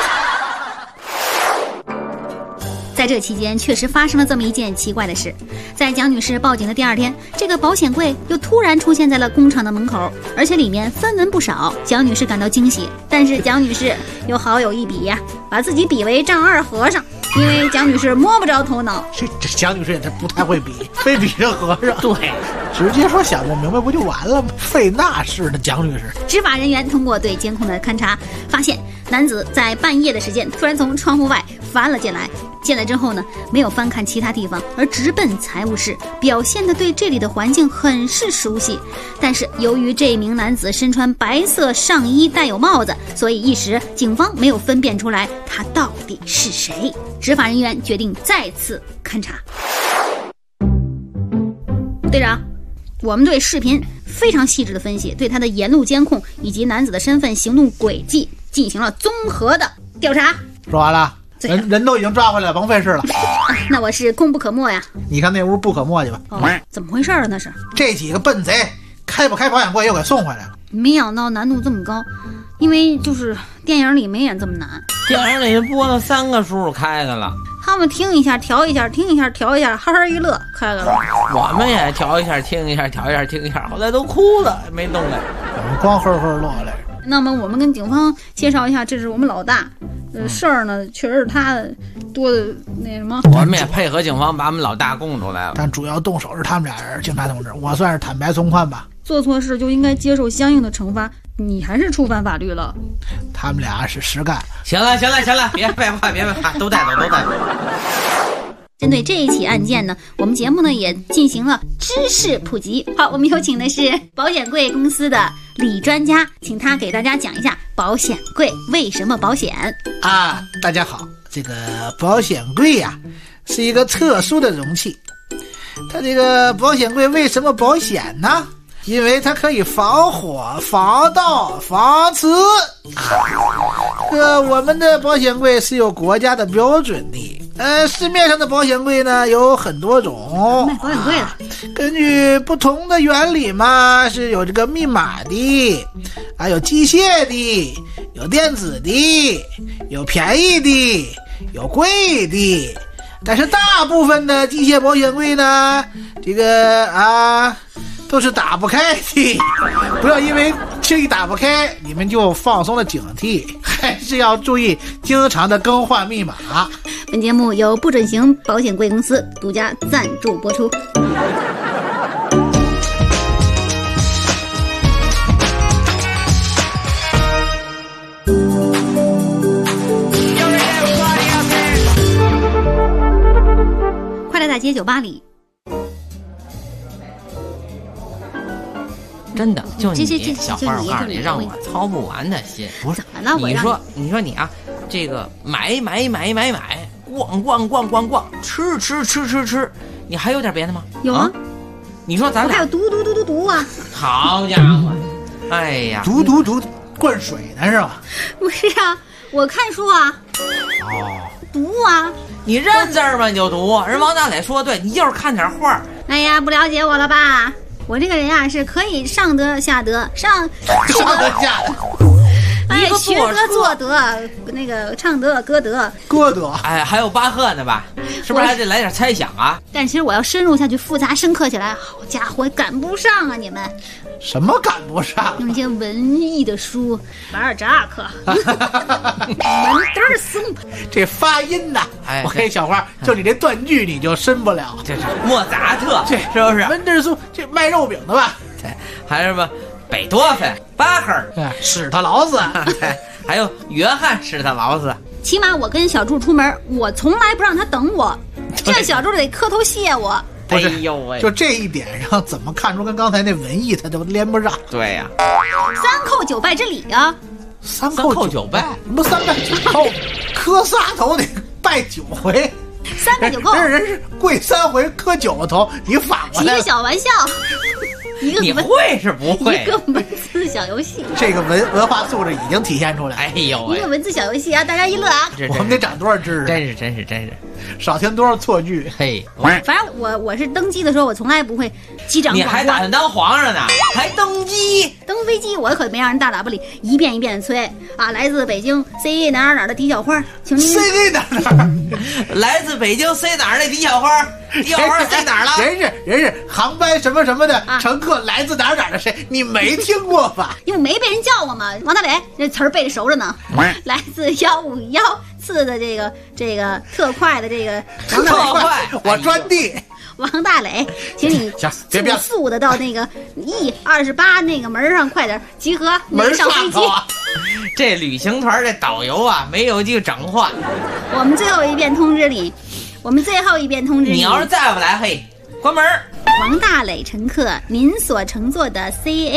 在这期间，确实发生了这么一件奇怪的事。在蒋女士报警的第2天，这个保险柜又突然出现在了工厂的门口，而且里面分文不少。蒋女士感到惊喜，但是蒋女士又好有一比呀，把自己比为丈二和尚，因为蒋女士摸不着头脑。 这蒋女士也不太会比，非比这和尚。 对， 直接说想不明白不就完了吗？费那事的蒋女士。 执法人员通过对监控的勘查，发现男子在半夜的时间突然从窗户外翻了进来。进来之后呢，没有翻看其他地方，而直奔财务室，表现得对这里的环境很是熟悉。但是由于这名男子身穿白色上衣，戴有帽子，所以一时警方没有分辨出来他到底是谁。执法人员决定再次勘查。队长，我们对视频非常细致的分析，对他的沿路监控以及男子的身份、行动轨迹进行了综合的调查。 说完了。人都已经抓回来了，甭费事了。 那我是功不可没呀。 你看那屋不可没去吧。 怎么回事啊？那是这几个笨贼开不开保险柜又给送回来了。 没想到难度这么高，因为就是电影里没演这么难。 电影里播了3个叔叔开开了， 他们听一下调一下，听一下调一下，哈哈一乐开开了。 我们也调一下听一下，调一下听一下，后来都哭了，没动来。 我们光呵呵乐来。 那么我们跟警方介绍一下，这是我们老大，事儿呢确实是他多的那什么。 我们也配合警方把我们老大供出来了， 但主要动手是他们俩人，警察同志，我算是坦白从宽吧。 做错事就应该接受相应的惩罚，你还是触犯法律了。 他们俩是实干。 行了，别废话，都带走。 针对这一起案件呢，我们节目呢也进行了知识普及。好，我们有请的是保险柜公司的李专家，请他给大家讲一下保险柜为什么保险啊。大家好，这个保险柜呀，是一个特殊的容器。它这个保险柜为什么保险呢？因为它可以防火、防盗、防磁。我们的保险柜是有国家的标准的。市面上的保险柜呢有很多种， 卖保险柜了。 根据不同的原理嘛，是有这个密码的，还有机械的，有电子的，有便宜的，有贵的。但是大部分的机械保险柜呢，这个都是打不开的。不要因为轻易打不开你们就放松了警惕，还是要注意经常的更换密码。 本节目由不准型保险柜公司独家赞助播出。快乐大街酒吧里， 真的就你小花，我告诉你，让我操不完的心。不是，你说你啊，这个买，逛，吃，你还有点别的吗？ 有啊。 你说咱俩还有读啊！ 好家伙，哎呀， 读灌水呢是吧？ 不是啊，我看书啊。读啊！ 你认字吗？你就读。人王大磊说对，你就是看点画。 哎呀，不了解我了吧？我这个人啊，是可以上德下德，上德下德。 哎，学德做德，那个唱德歌德。 哎，还有巴赫呢吧？是不是还得来点猜想啊？ 但其实我要深入下去，复杂深刻起来，好家伙，赶不上啊！你们什么赶不上？ 那些文艺的书，巴尔扎克、门德尔松， 这发音呐，我跟小花，就你这断句你就深不了。 这是莫扎特， 这是不是？ 门德尔松这卖肉饼的吧？ 对，还是什么贝多芬、巴赫、 史特劳斯， 还有约翰史特劳斯。 起码我跟小柱出门，我从来不让他等我，这小柱得磕头谢我。 不是， 哎呦喂， 就这一点上，怎么看出跟刚才那文艺他就连不上？ 对呀， 三叩九拜之礼啊！ 三叩九拜， 什么三拜九叩？磕仨头得拜9回 ，3拜9叩。 人是跪3回磕9个头，你反过来。 一个小玩笑。 你会是不会？ 一个文字小游戏， 这个文化素质已经体现出来。 哎呦喂， 一个文字小游戏啊，大家一乐啊！ 我们得长多少知识？ 真是， 少听多少错句。 嘿， 反正我是登基的时候，我从来不会击掌。 你还打算当皇上呢？还登基？ 登飞机我可没让人大喇叭里一遍一遍的催啊！来自北京 CA 哪儿的狄小花，请您 CA 哪儿？ 来自北京 C 哪儿的狄小花？狄小花 C 哪儿了？ 人是航班什么什么的乘客来自哪儿的谁？你没听过吧？ 因为没被人叫过嘛。王大伟这词儿背着熟着呢。来自151次的这个特快的这个特快， 我专递。 王大磊，请你别速的到那个 E28那个门上快点集合， 门上飞机。 这旅行团这导游啊，没有这个整话。 我们最后一遍通知你， 你要是再不来，嘿，关门。 王大磊乘客，您所乘坐的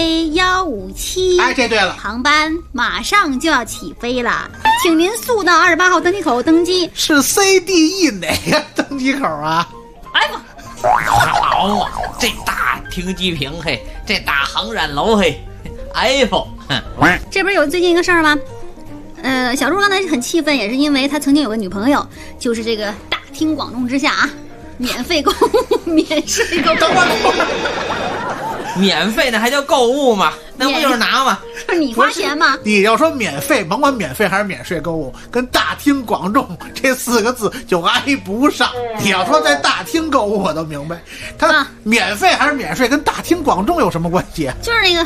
CA157， 哎，这对了， 航班马上就要起飞了，请您速到28号登机口登机。 是 CDE 哪个登机口啊？ 哎不。 好啊，这大停机坪，嘿，这大航站楼，嘿 ，F， 这不是有最近一个事儿吗？小柱刚才很气愤，也是因为他曾经有个女朋友，就是这个大庭广众之下啊，免费购物，免税购物， 免费的还叫购物吗？那不就是拿吗？ 不是你花钱吗？ 你要说免费，甭管免费还是免税购物，跟大庭广众这4个字就挨不上。你要说在大厅购物，我都明白，它免费还是免税跟大庭广众有什么关系？ 就是那个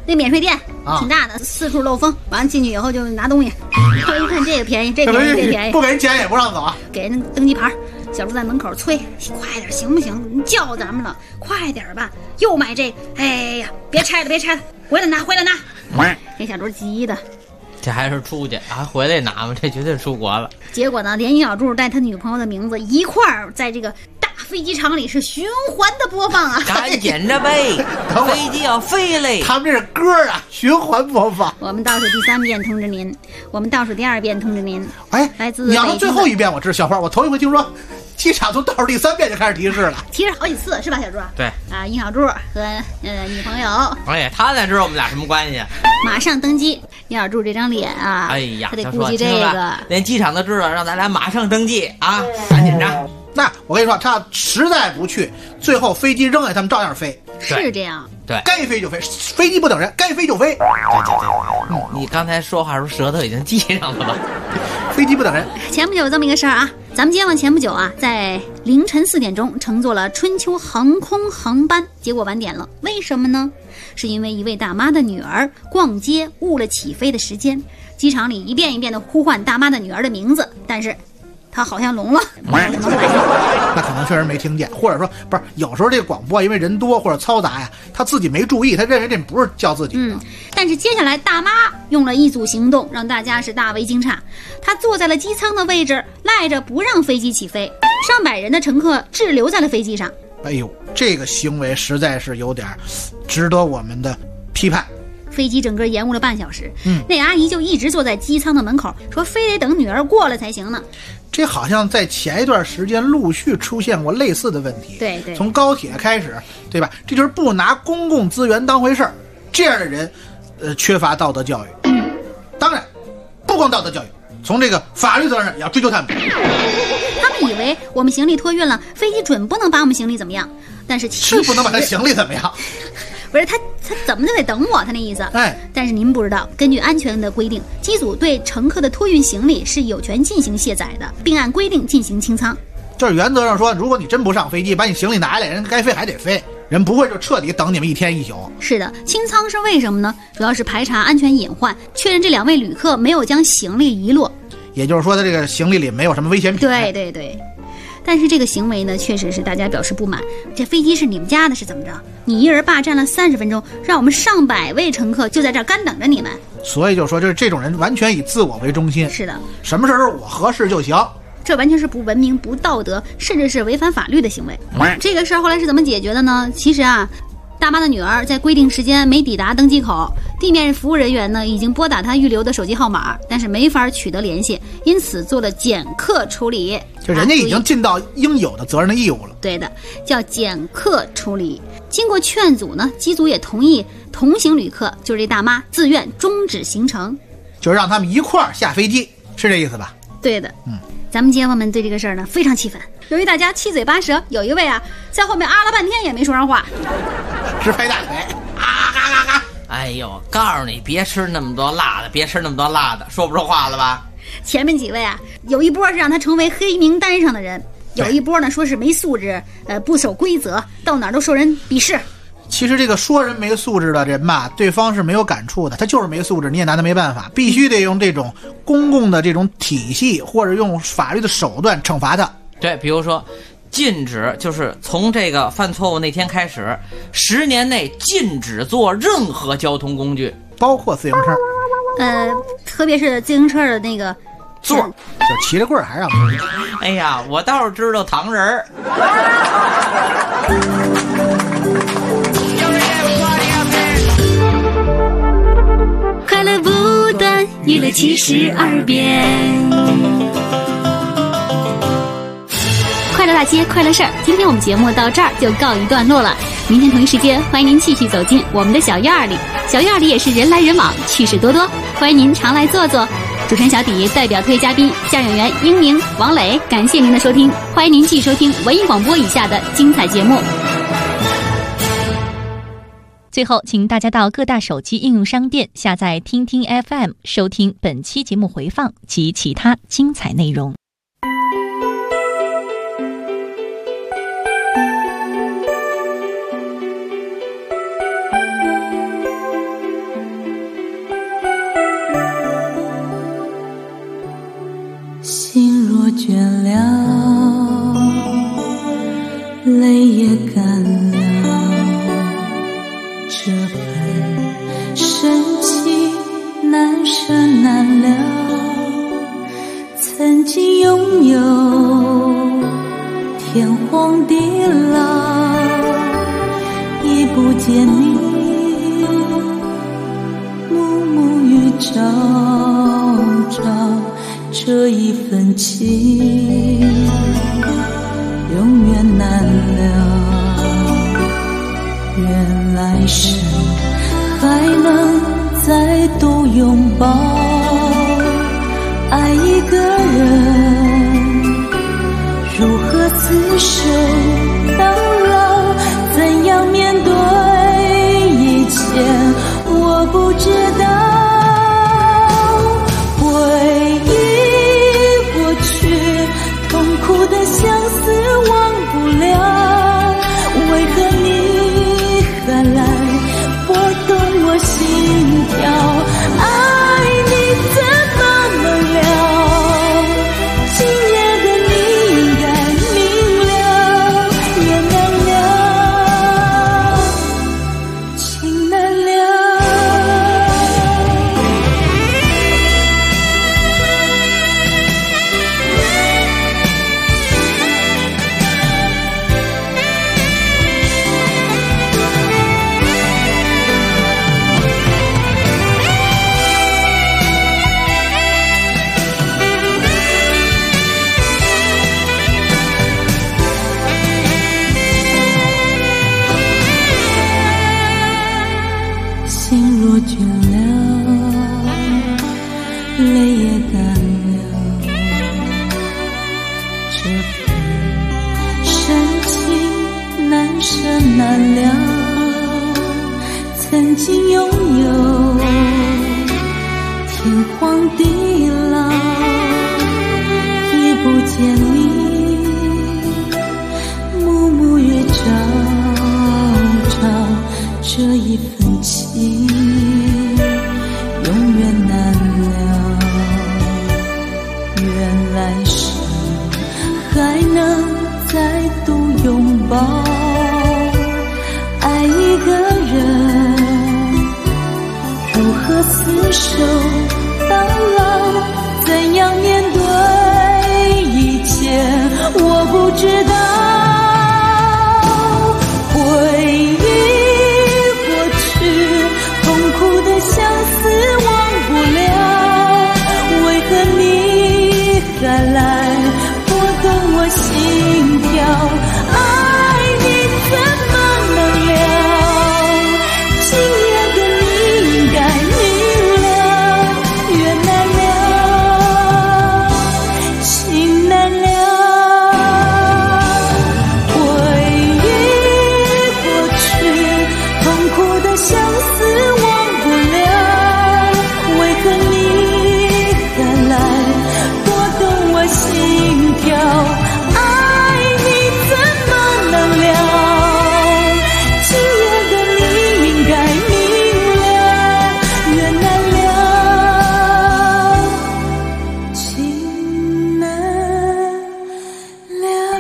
那免税店挺大的，四处漏风。完了进去以后就拿东西，我一看这个便宜，这便宜，这便宜， 不给人钱也不让走啊。 给那登机牌，小猪在门口催，快点行不行？你叫咱们了，快点吧！又买这个，哎呀，别拆了，别拆了，回来拿，回来拿。给小猪急的。 这还是出去还回来拿吗？这绝对出国了。 结果呢，连尹小柱带他女朋友的名字一块儿在这个大飞机场里是循环的播放啊！ 赶紧着呗，飞机要飞嘞！ 他们这是歌啊，循环播放。 我们倒数第3遍通知您，我们倒数第2遍通知您。 哎， 来自你要说最后一遍，我知道小花，我头一回听说机场从倒数第3遍就开始提示了， 提示好几次是吧，小柱？ 对啊，尹小柱和女朋友。 哎呀，他才知道我们俩什么关系。 马上登机，尹小柱这张脸啊， 哎呀， 他得顾及这个， 连机场都知道，让咱俩马上登机啊，赶紧着。 那我跟你说，他实在不去，最后飞机扔下他们照样飞， 是这样。 对， 该飞就飞，飞机不等人，该飞就飞。 对，你刚才说话时候舌头已经系上了吧？ 飞机不等人。 前不久有这么一个事儿啊，咱们街坊前不久啊，在凌晨4点钟乘坐了春秋航空航班，结果晚点了。为什么呢？是因为一位大妈的女儿逛街误了起飞的时间，机场里一遍一遍的呼唤大妈的女儿的名字，但是他好像聋了， 那可能确实没听见，或者说不是，有时候这个广播因为人多或者嘈杂呀，他自己没注意，他认为这不是叫自己的。 但是接下来大妈用了一组行动，让大家是大为惊诧。她坐在了机舱的位置，赖着不让飞机起飞，上百人的乘客滞留在了飞机上。 哎呦，这个行为实在是有点值得我们的批判。 飞机整个延误了半小时，那阿姨就一直坐在机舱的门口，说非得等女儿过了才行呢。 这好像在前一段时间陆续出现过类似的问题。 对对， 从高铁开始，对吧？这就是不拿公共资源当回事儿，这样的人，缺乏道德教育。当然，不光道德教育，从这个法律责任也要追究他们。 他们以为我们行李托运了，飞机准不能把我们行李怎么样，但是是不能把他行李怎么样。 不是他怎么就得等我？他那意思。但是您不知道，根据安全的规定，机组对乘客的托运行李是有权进行卸载的，并按规定进行清仓。 就是原则上说，如果你真不上飞机，把你行李拿下来，人该飞还得飞，人不会就彻底等你们1天1宿。是的，清仓是为什么呢？主要是排查安全隐患，确认这2位旅客没有将行李遗落。 也就是说，他这个行李里没有什么危险品。 对对对。但是这个行为呢，确实是大家表示不满。这飞机是你们家的，是怎么着？你一人霸占了30分钟，让我们上百位乘客就在这儿干等着你们。 所以就说，就是这种人完全以自我为中心。 是的， 什么事儿都是我合适就行。 这完全是不文明、不道德，甚至是违反法律的行为。这个事儿后来是怎么解决的呢？其实啊，大妈的女儿在规定时间没抵达登机口，地面服务人员呢已经拨打她预留的手机号码，但是没法取得联系，因此做了减客处理。 就人家已经尽到应有的责任的义务了。 对的，叫减客处理。经过劝阻呢，机组也同意同行旅客，就是这大妈自愿终止行程， 就让他们一块儿下飞机，是这意思吧？ 对的。咱们街坊们对这个事儿呢非常气愤，由于大家七嘴八舌，有一位啊在后面啊了半天也没说上话， 直拍大腿，啊！ 哎呦，告诉你别吃那么多辣的，别吃那么多辣的，说不说话了吧？ 前面几位啊，有一波是让他成为黑名单上的人，有一波呢说是没素质，不守规则，到哪儿都受人鄙视。 其实这个说人没素质的人吧，对方是没有感触的，他就是没素质，你也拿他没办法，必须得用这种公共的这种体系或者用法律的手段惩罚他。 对，比如说禁止，就是从这个犯错误那天开始，10年内禁止坐任何交通工具， 包括自行车。 特别是自行车的那个座，就骑着棍儿还让。 哎呀，我倒是知道糖人儿。 快乐不断，娱乐72变。 快乐大街，快乐事儿。今天我们节目到这儿就告一段落了。明天同一时间，欢迎您继续走进我们的小院儿里。小院儿里也是人来人往，趣事多多，欢迎您常来坐坐。主持人小迪代表特约嘉宾相声演员英明、王磊，感谢您的收听，欢迎您继续收听文艺广播以下的精彩节目。 最后，请大家到各大手机应用商店下载听听 FM， 收听本期节目回放及其他精彩内容。 倦了，泪也干了，这份深情难舍难了。曾经拥有天荒地老，已不见你暮暮与朝朝，这一份情永远难了。愿来生还能再度拥抱，爱一个人如何厮守到老，怎样面对一切我不知道。回忆过去，痛苦的相思忘不了，为何你还来拨动我心跳？爱你怎么能了？今夜的你应该明了，也难了，情难了。心若倦了，泪也干了，这份深情难舍难了。曾经拥有天荒地老，已不见你暮暮与朝朝，这一份情永远难了。愿来生还能再度拥抱，爱一个人如何厮守到老，怎样面对一切我不知道。回忆过去，痛苦的相思忘不了，为何你还来拨动我心跳？爱你怎么能了？今夜的你应该明了，缘难了，情难了。回忆过去，痛苦的相思忘不了，为何你还来拨动我心跳？爱你怎么能了？今夜的你应该明了，缘难了，情难了。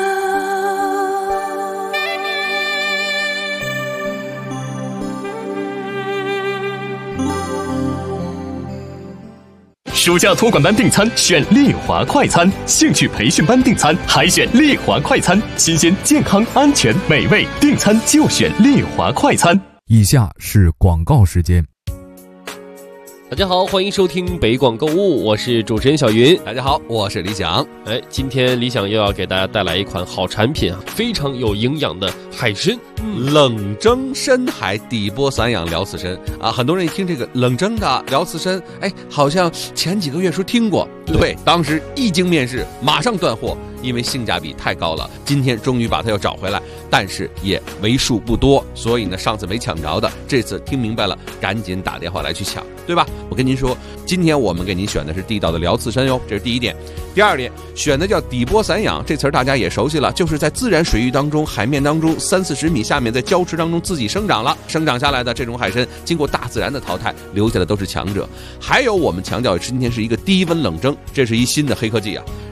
暑假托管班订餐选丽华快餐，兴趣培训班订餐还选丽华快餐，新鲜、健康、安全、美味，订餐就选丽华快餐。 以下是广告时间。 大家好，欢迎收听北广购物，我是主持人小云。 大家好，我是李想。 今天李想又要给大家带来一款好产品啊，非常有营养的海参， 冷蒸深海底波散养辽刺参啊。很多人一听这个冷蒸的辽刺参，好像前几个月时候听过，对，当时一经面世，马上断货，因为性价比太高了。今天终于把它又找回来，但是也为数不多，所以呢，上次没抢着的，这次听明白了，赶紧打电话来去抢，对吧？我跟您说，今天我们给您选的是地道的辽刺参哟，这是第一点。第二点，选的叫底波散养，这词儿大家也熟悉了，就是在自然水域当中、海面当中30-40米下面，在礁池当中自己生长了，生长下来的这种海参，经过大自然的淘汰，留下的都是强者。还有我们强调今天是一个低温冷蒸，这是一新的黑科技啊。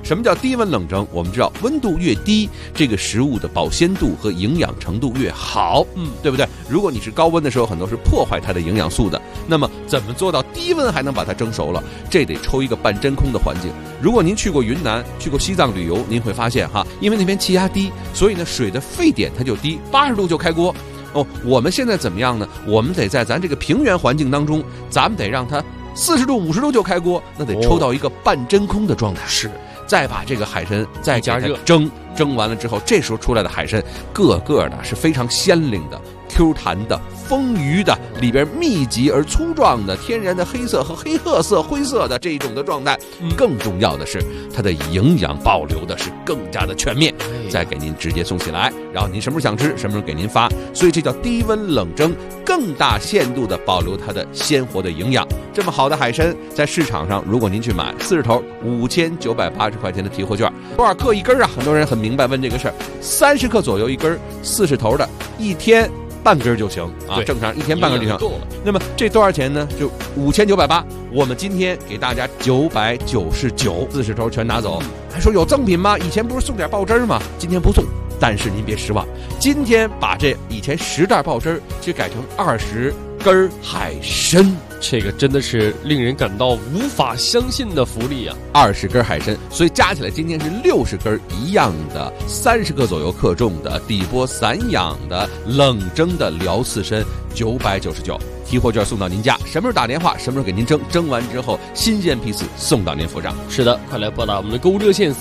什么叫低温冷蒸？我们知道温度越低，这个食物的保鲜度和营养程度越好，对不对？如果你是高温的时候，很多是破坏它的营养素的。那么怎么做到低温还能把它蒸熟了？这得抽一个半真空的环境。如果您去过云南、去过西藏旅游，您会发现哈，因为那边气压低，所以呢水的沸点它就低，80度就开锅。我们现在怎么样呢？我们得在咱这个平原环境当中，咱们得让它40度、50度就开锅，那得抽到一个半真空的状态。 是， 再把这个海参再加热蒸完了之后，这时候出来的海参个个的是非常鲜灵的、Q 弹的、丰腴的，里边密集而粗壮的天然的黑色和黑褐色、灰色的这一种的状态。更重要的是，它的营养保留的是更加的全面，再给您直接送起来，然后您什么时候想吃，什么时候给您发。所以这叫低温冷蒸，更大限度的保留它的鲜活的营养。这么好的海参，在市场上，如果您去买40头5980块钱的提货券，多少克一根啊？很多人很明白问这个事儿，30克左右一根，40头的，1天半根就行啊，正常1天半根就行。那么这多少钱呢？就5980。我们今天给大家999，40头全拿走。还说有赠品吗？以前不是送点爆汁吗？今天不送，但是您别失望，今天把这以前10袋爆汁就改成20根海参。 这个真的是令人感到无法相信的福利啊 ！20根海参，所以加起来今天是60根一样的，30克左右克重的底波散养的冷蒸的辽刺参，999。提货券送到您家，什么时候打电话，什么时候给您蒸，蒸完之后新鲜批次送到您府上。 是的，快来拨打我们的购物热线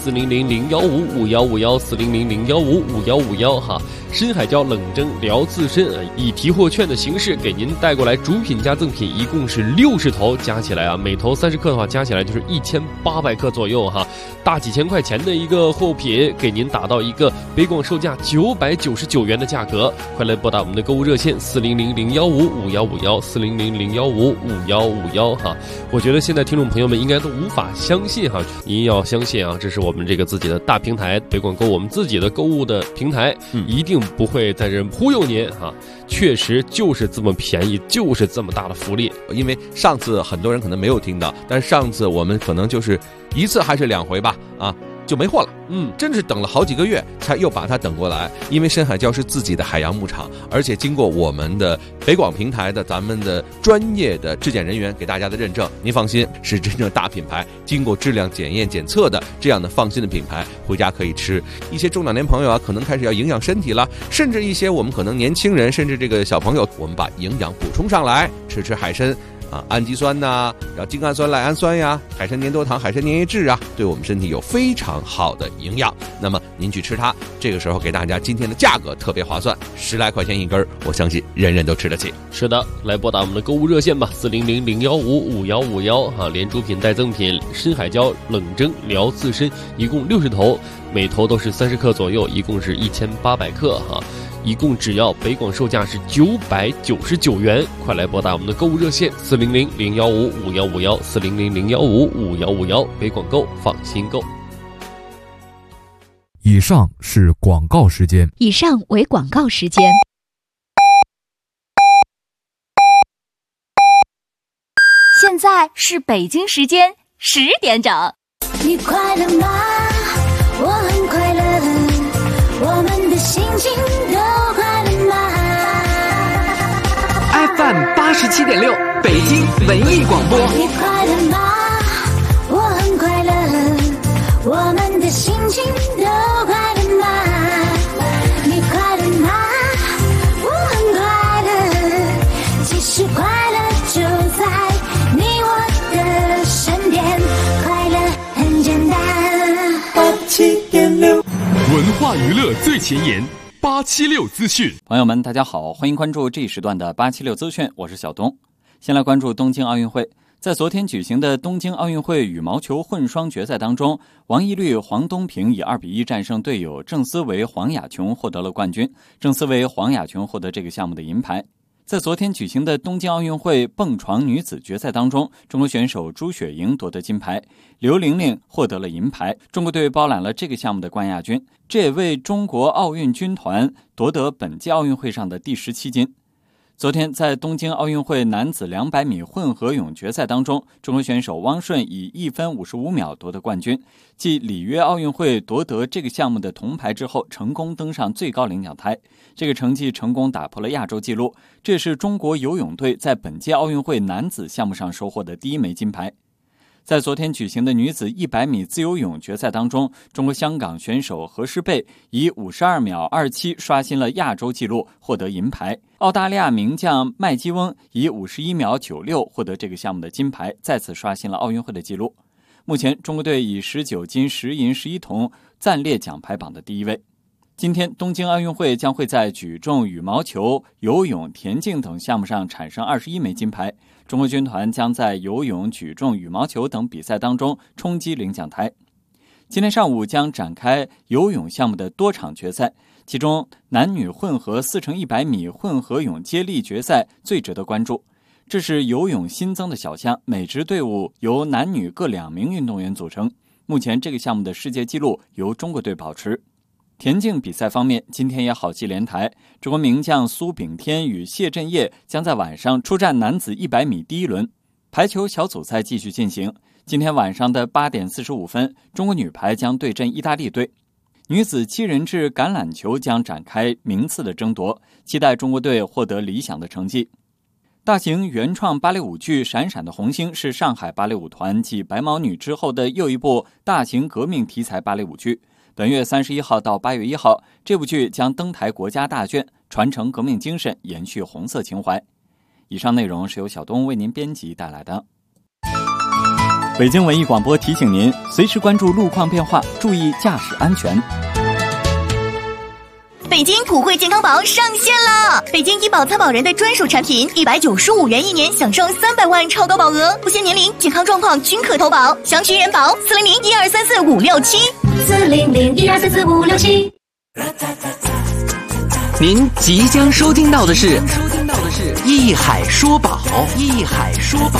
400-015-5151，400-015-5151哈。深海椒冷蒸辽刺参以提货券的形式给您带过来，主品加赠品一共是60头，加起来啊，每头30克的话，加起来就是1800克左右哈，大几千块钱的一个货品，给您打到一个北广售价999元的价格。快来拨打我们的购物热线400-015-5151，400-015-5151哈。我觉得现在听众朋友们应该都无法相信哈，您要相信啊，这是我们这个自己的大平台北广购，我们自己的购物的平台，一定不会在这忽悠您哈。确实就是这么便宜，就是这么大的福利。 因为上次很多人可能没有听到，但是上次我们可能就是1次还是2回吧啊，就没货了。真是等了好几个月才又把它等过来。因为深海礁是自己的海洋牧场，而且经过我们的北广平台的咱们的专业的质检人员给大家的认证，您放心，是真正大品牌，经过质量检验检测的这样的放心的品牌，回家可以吃。一些中老年朋友啊，可能开始要营养身体了，甚至一些我们可能年轻人，甚至这个小朋友，我们把营养补充上来，吃海参氨基酸呐，然后精氨酸、赖氨酸呀，海参粘多糖、海参粘液质啊，对我们身体有非常好的营养。那么您去吃它，这个时候给大家今天的价格特别划算，10来块钱一根，我相信人人都吃得起。 是的，来拨打我们的购物热线吧，400-015-5151哈，连主品带赠品，深海礁冷蒸辽刺参一共60头，每头都是30克左右，一共是1800克哈。一共只要北广售价是999元，快来拨打我们的购物热线400-015-5151，400-015-5151，北广购放心购。 以上是广告时间。 以上为广告时间。 现在是北京时间10点整。 你快乐吗？我很快乐，我们的心情都快乐吗 ？FM 87.6，北京文艺广播。 你快乐吗？我很快乐，我们的心情都快乐吗？你快乐吗？我很快乐，其实快乐就在你我的身边，快乐很简单。87.6， 文化娱乐最前沿，876资讯。 朋友们，大家好，欢迎关注这一时段的876资讯，我是小东。先来关注东京奥运会。在昨天举行的东京奥运会羽毛球混双决赛当中，王懿律、黄东萍以2-1战胜队友郑思维、黄雅琼，获得了冠军。郑思维、黄雅琼获得这个项目的银牌。在昨天举行的东京奥运会蹦床女子决赛当中，中国选手朱雪莹夺得金牌，刘玲玲获得了银牌，中国队包揽了这个项目的冠亚军，这也为中国奥运军团夺得本届奥运会上的第17金。 昨天在东京奥运会男子200米混合泳决赛当中，中国选手汪顺以1分55秒夺得冠军，继里约奥运会夺得这个项目的铜牌之后，成功登上最高领奖台。这个成绩成功打破了亚洲纪录，这是中国游泳队在本届奥运会男子项目上收获的第1枚金牌。在昨天举行的女子100米自由泳决赛当中，中国香港选手何诗蓓以52秒27刷新了亚洲纪录，获得银牌。澳大利亚名将麦基翁以51秒96获得这个项目的金牌，再次刷新了奥运会的纪录。目前中国队以19金10银11铜暂列奖牌榜的第1位。今天东京奥运会将会在举重、羽毛球、游泳、田径等项目上产生21枚金牌，中国军团将在游泳、举重、羽毛球等比赛当中冲击领奖台。今天上午将展开游泳项目的多场决赛，其中男女混合4×100米混合泳接力决赛最值得关注。这是游泳新增的小项，每支队伍由男女各2名运动员组成。目前这个项目的世界纪录由中国队保持。田径比赛方面，今天也好戏连台，中国名将苏炳添与谢震业将在晚上出战男子100米第1轮。排球小组赛继续进行，今天晚上的8点45分，中国女排将对阵意大利队。女子7人制橄榄球将展开名次的争夺，期待中国队获得理想的成绩。大型原创芭蕾舞剧《闪闪的红星》是上海芭蕾舞团继白毛女之后的又一部大型革命题材芭蕾舞剧。本月31号到8月1号，这部剧将登台国家大剧，传承革命精神，延续红色情怀。以上内容是由小东为您编辑带来的。北京文艺广播提醒您，随时关注路况变化，注意驾驶安全。 北京普惠健康宝上线了！北京医保参保人的专属产品，195元1年享受300万超高保额，不限年龄、健康状况均可投保。详询人保400-1234-567。400-1234-567。 您即将收听到的是一海说宝，一海说宝。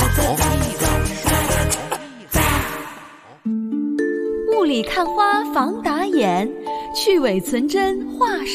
雾里看花防打眼，去伪存真画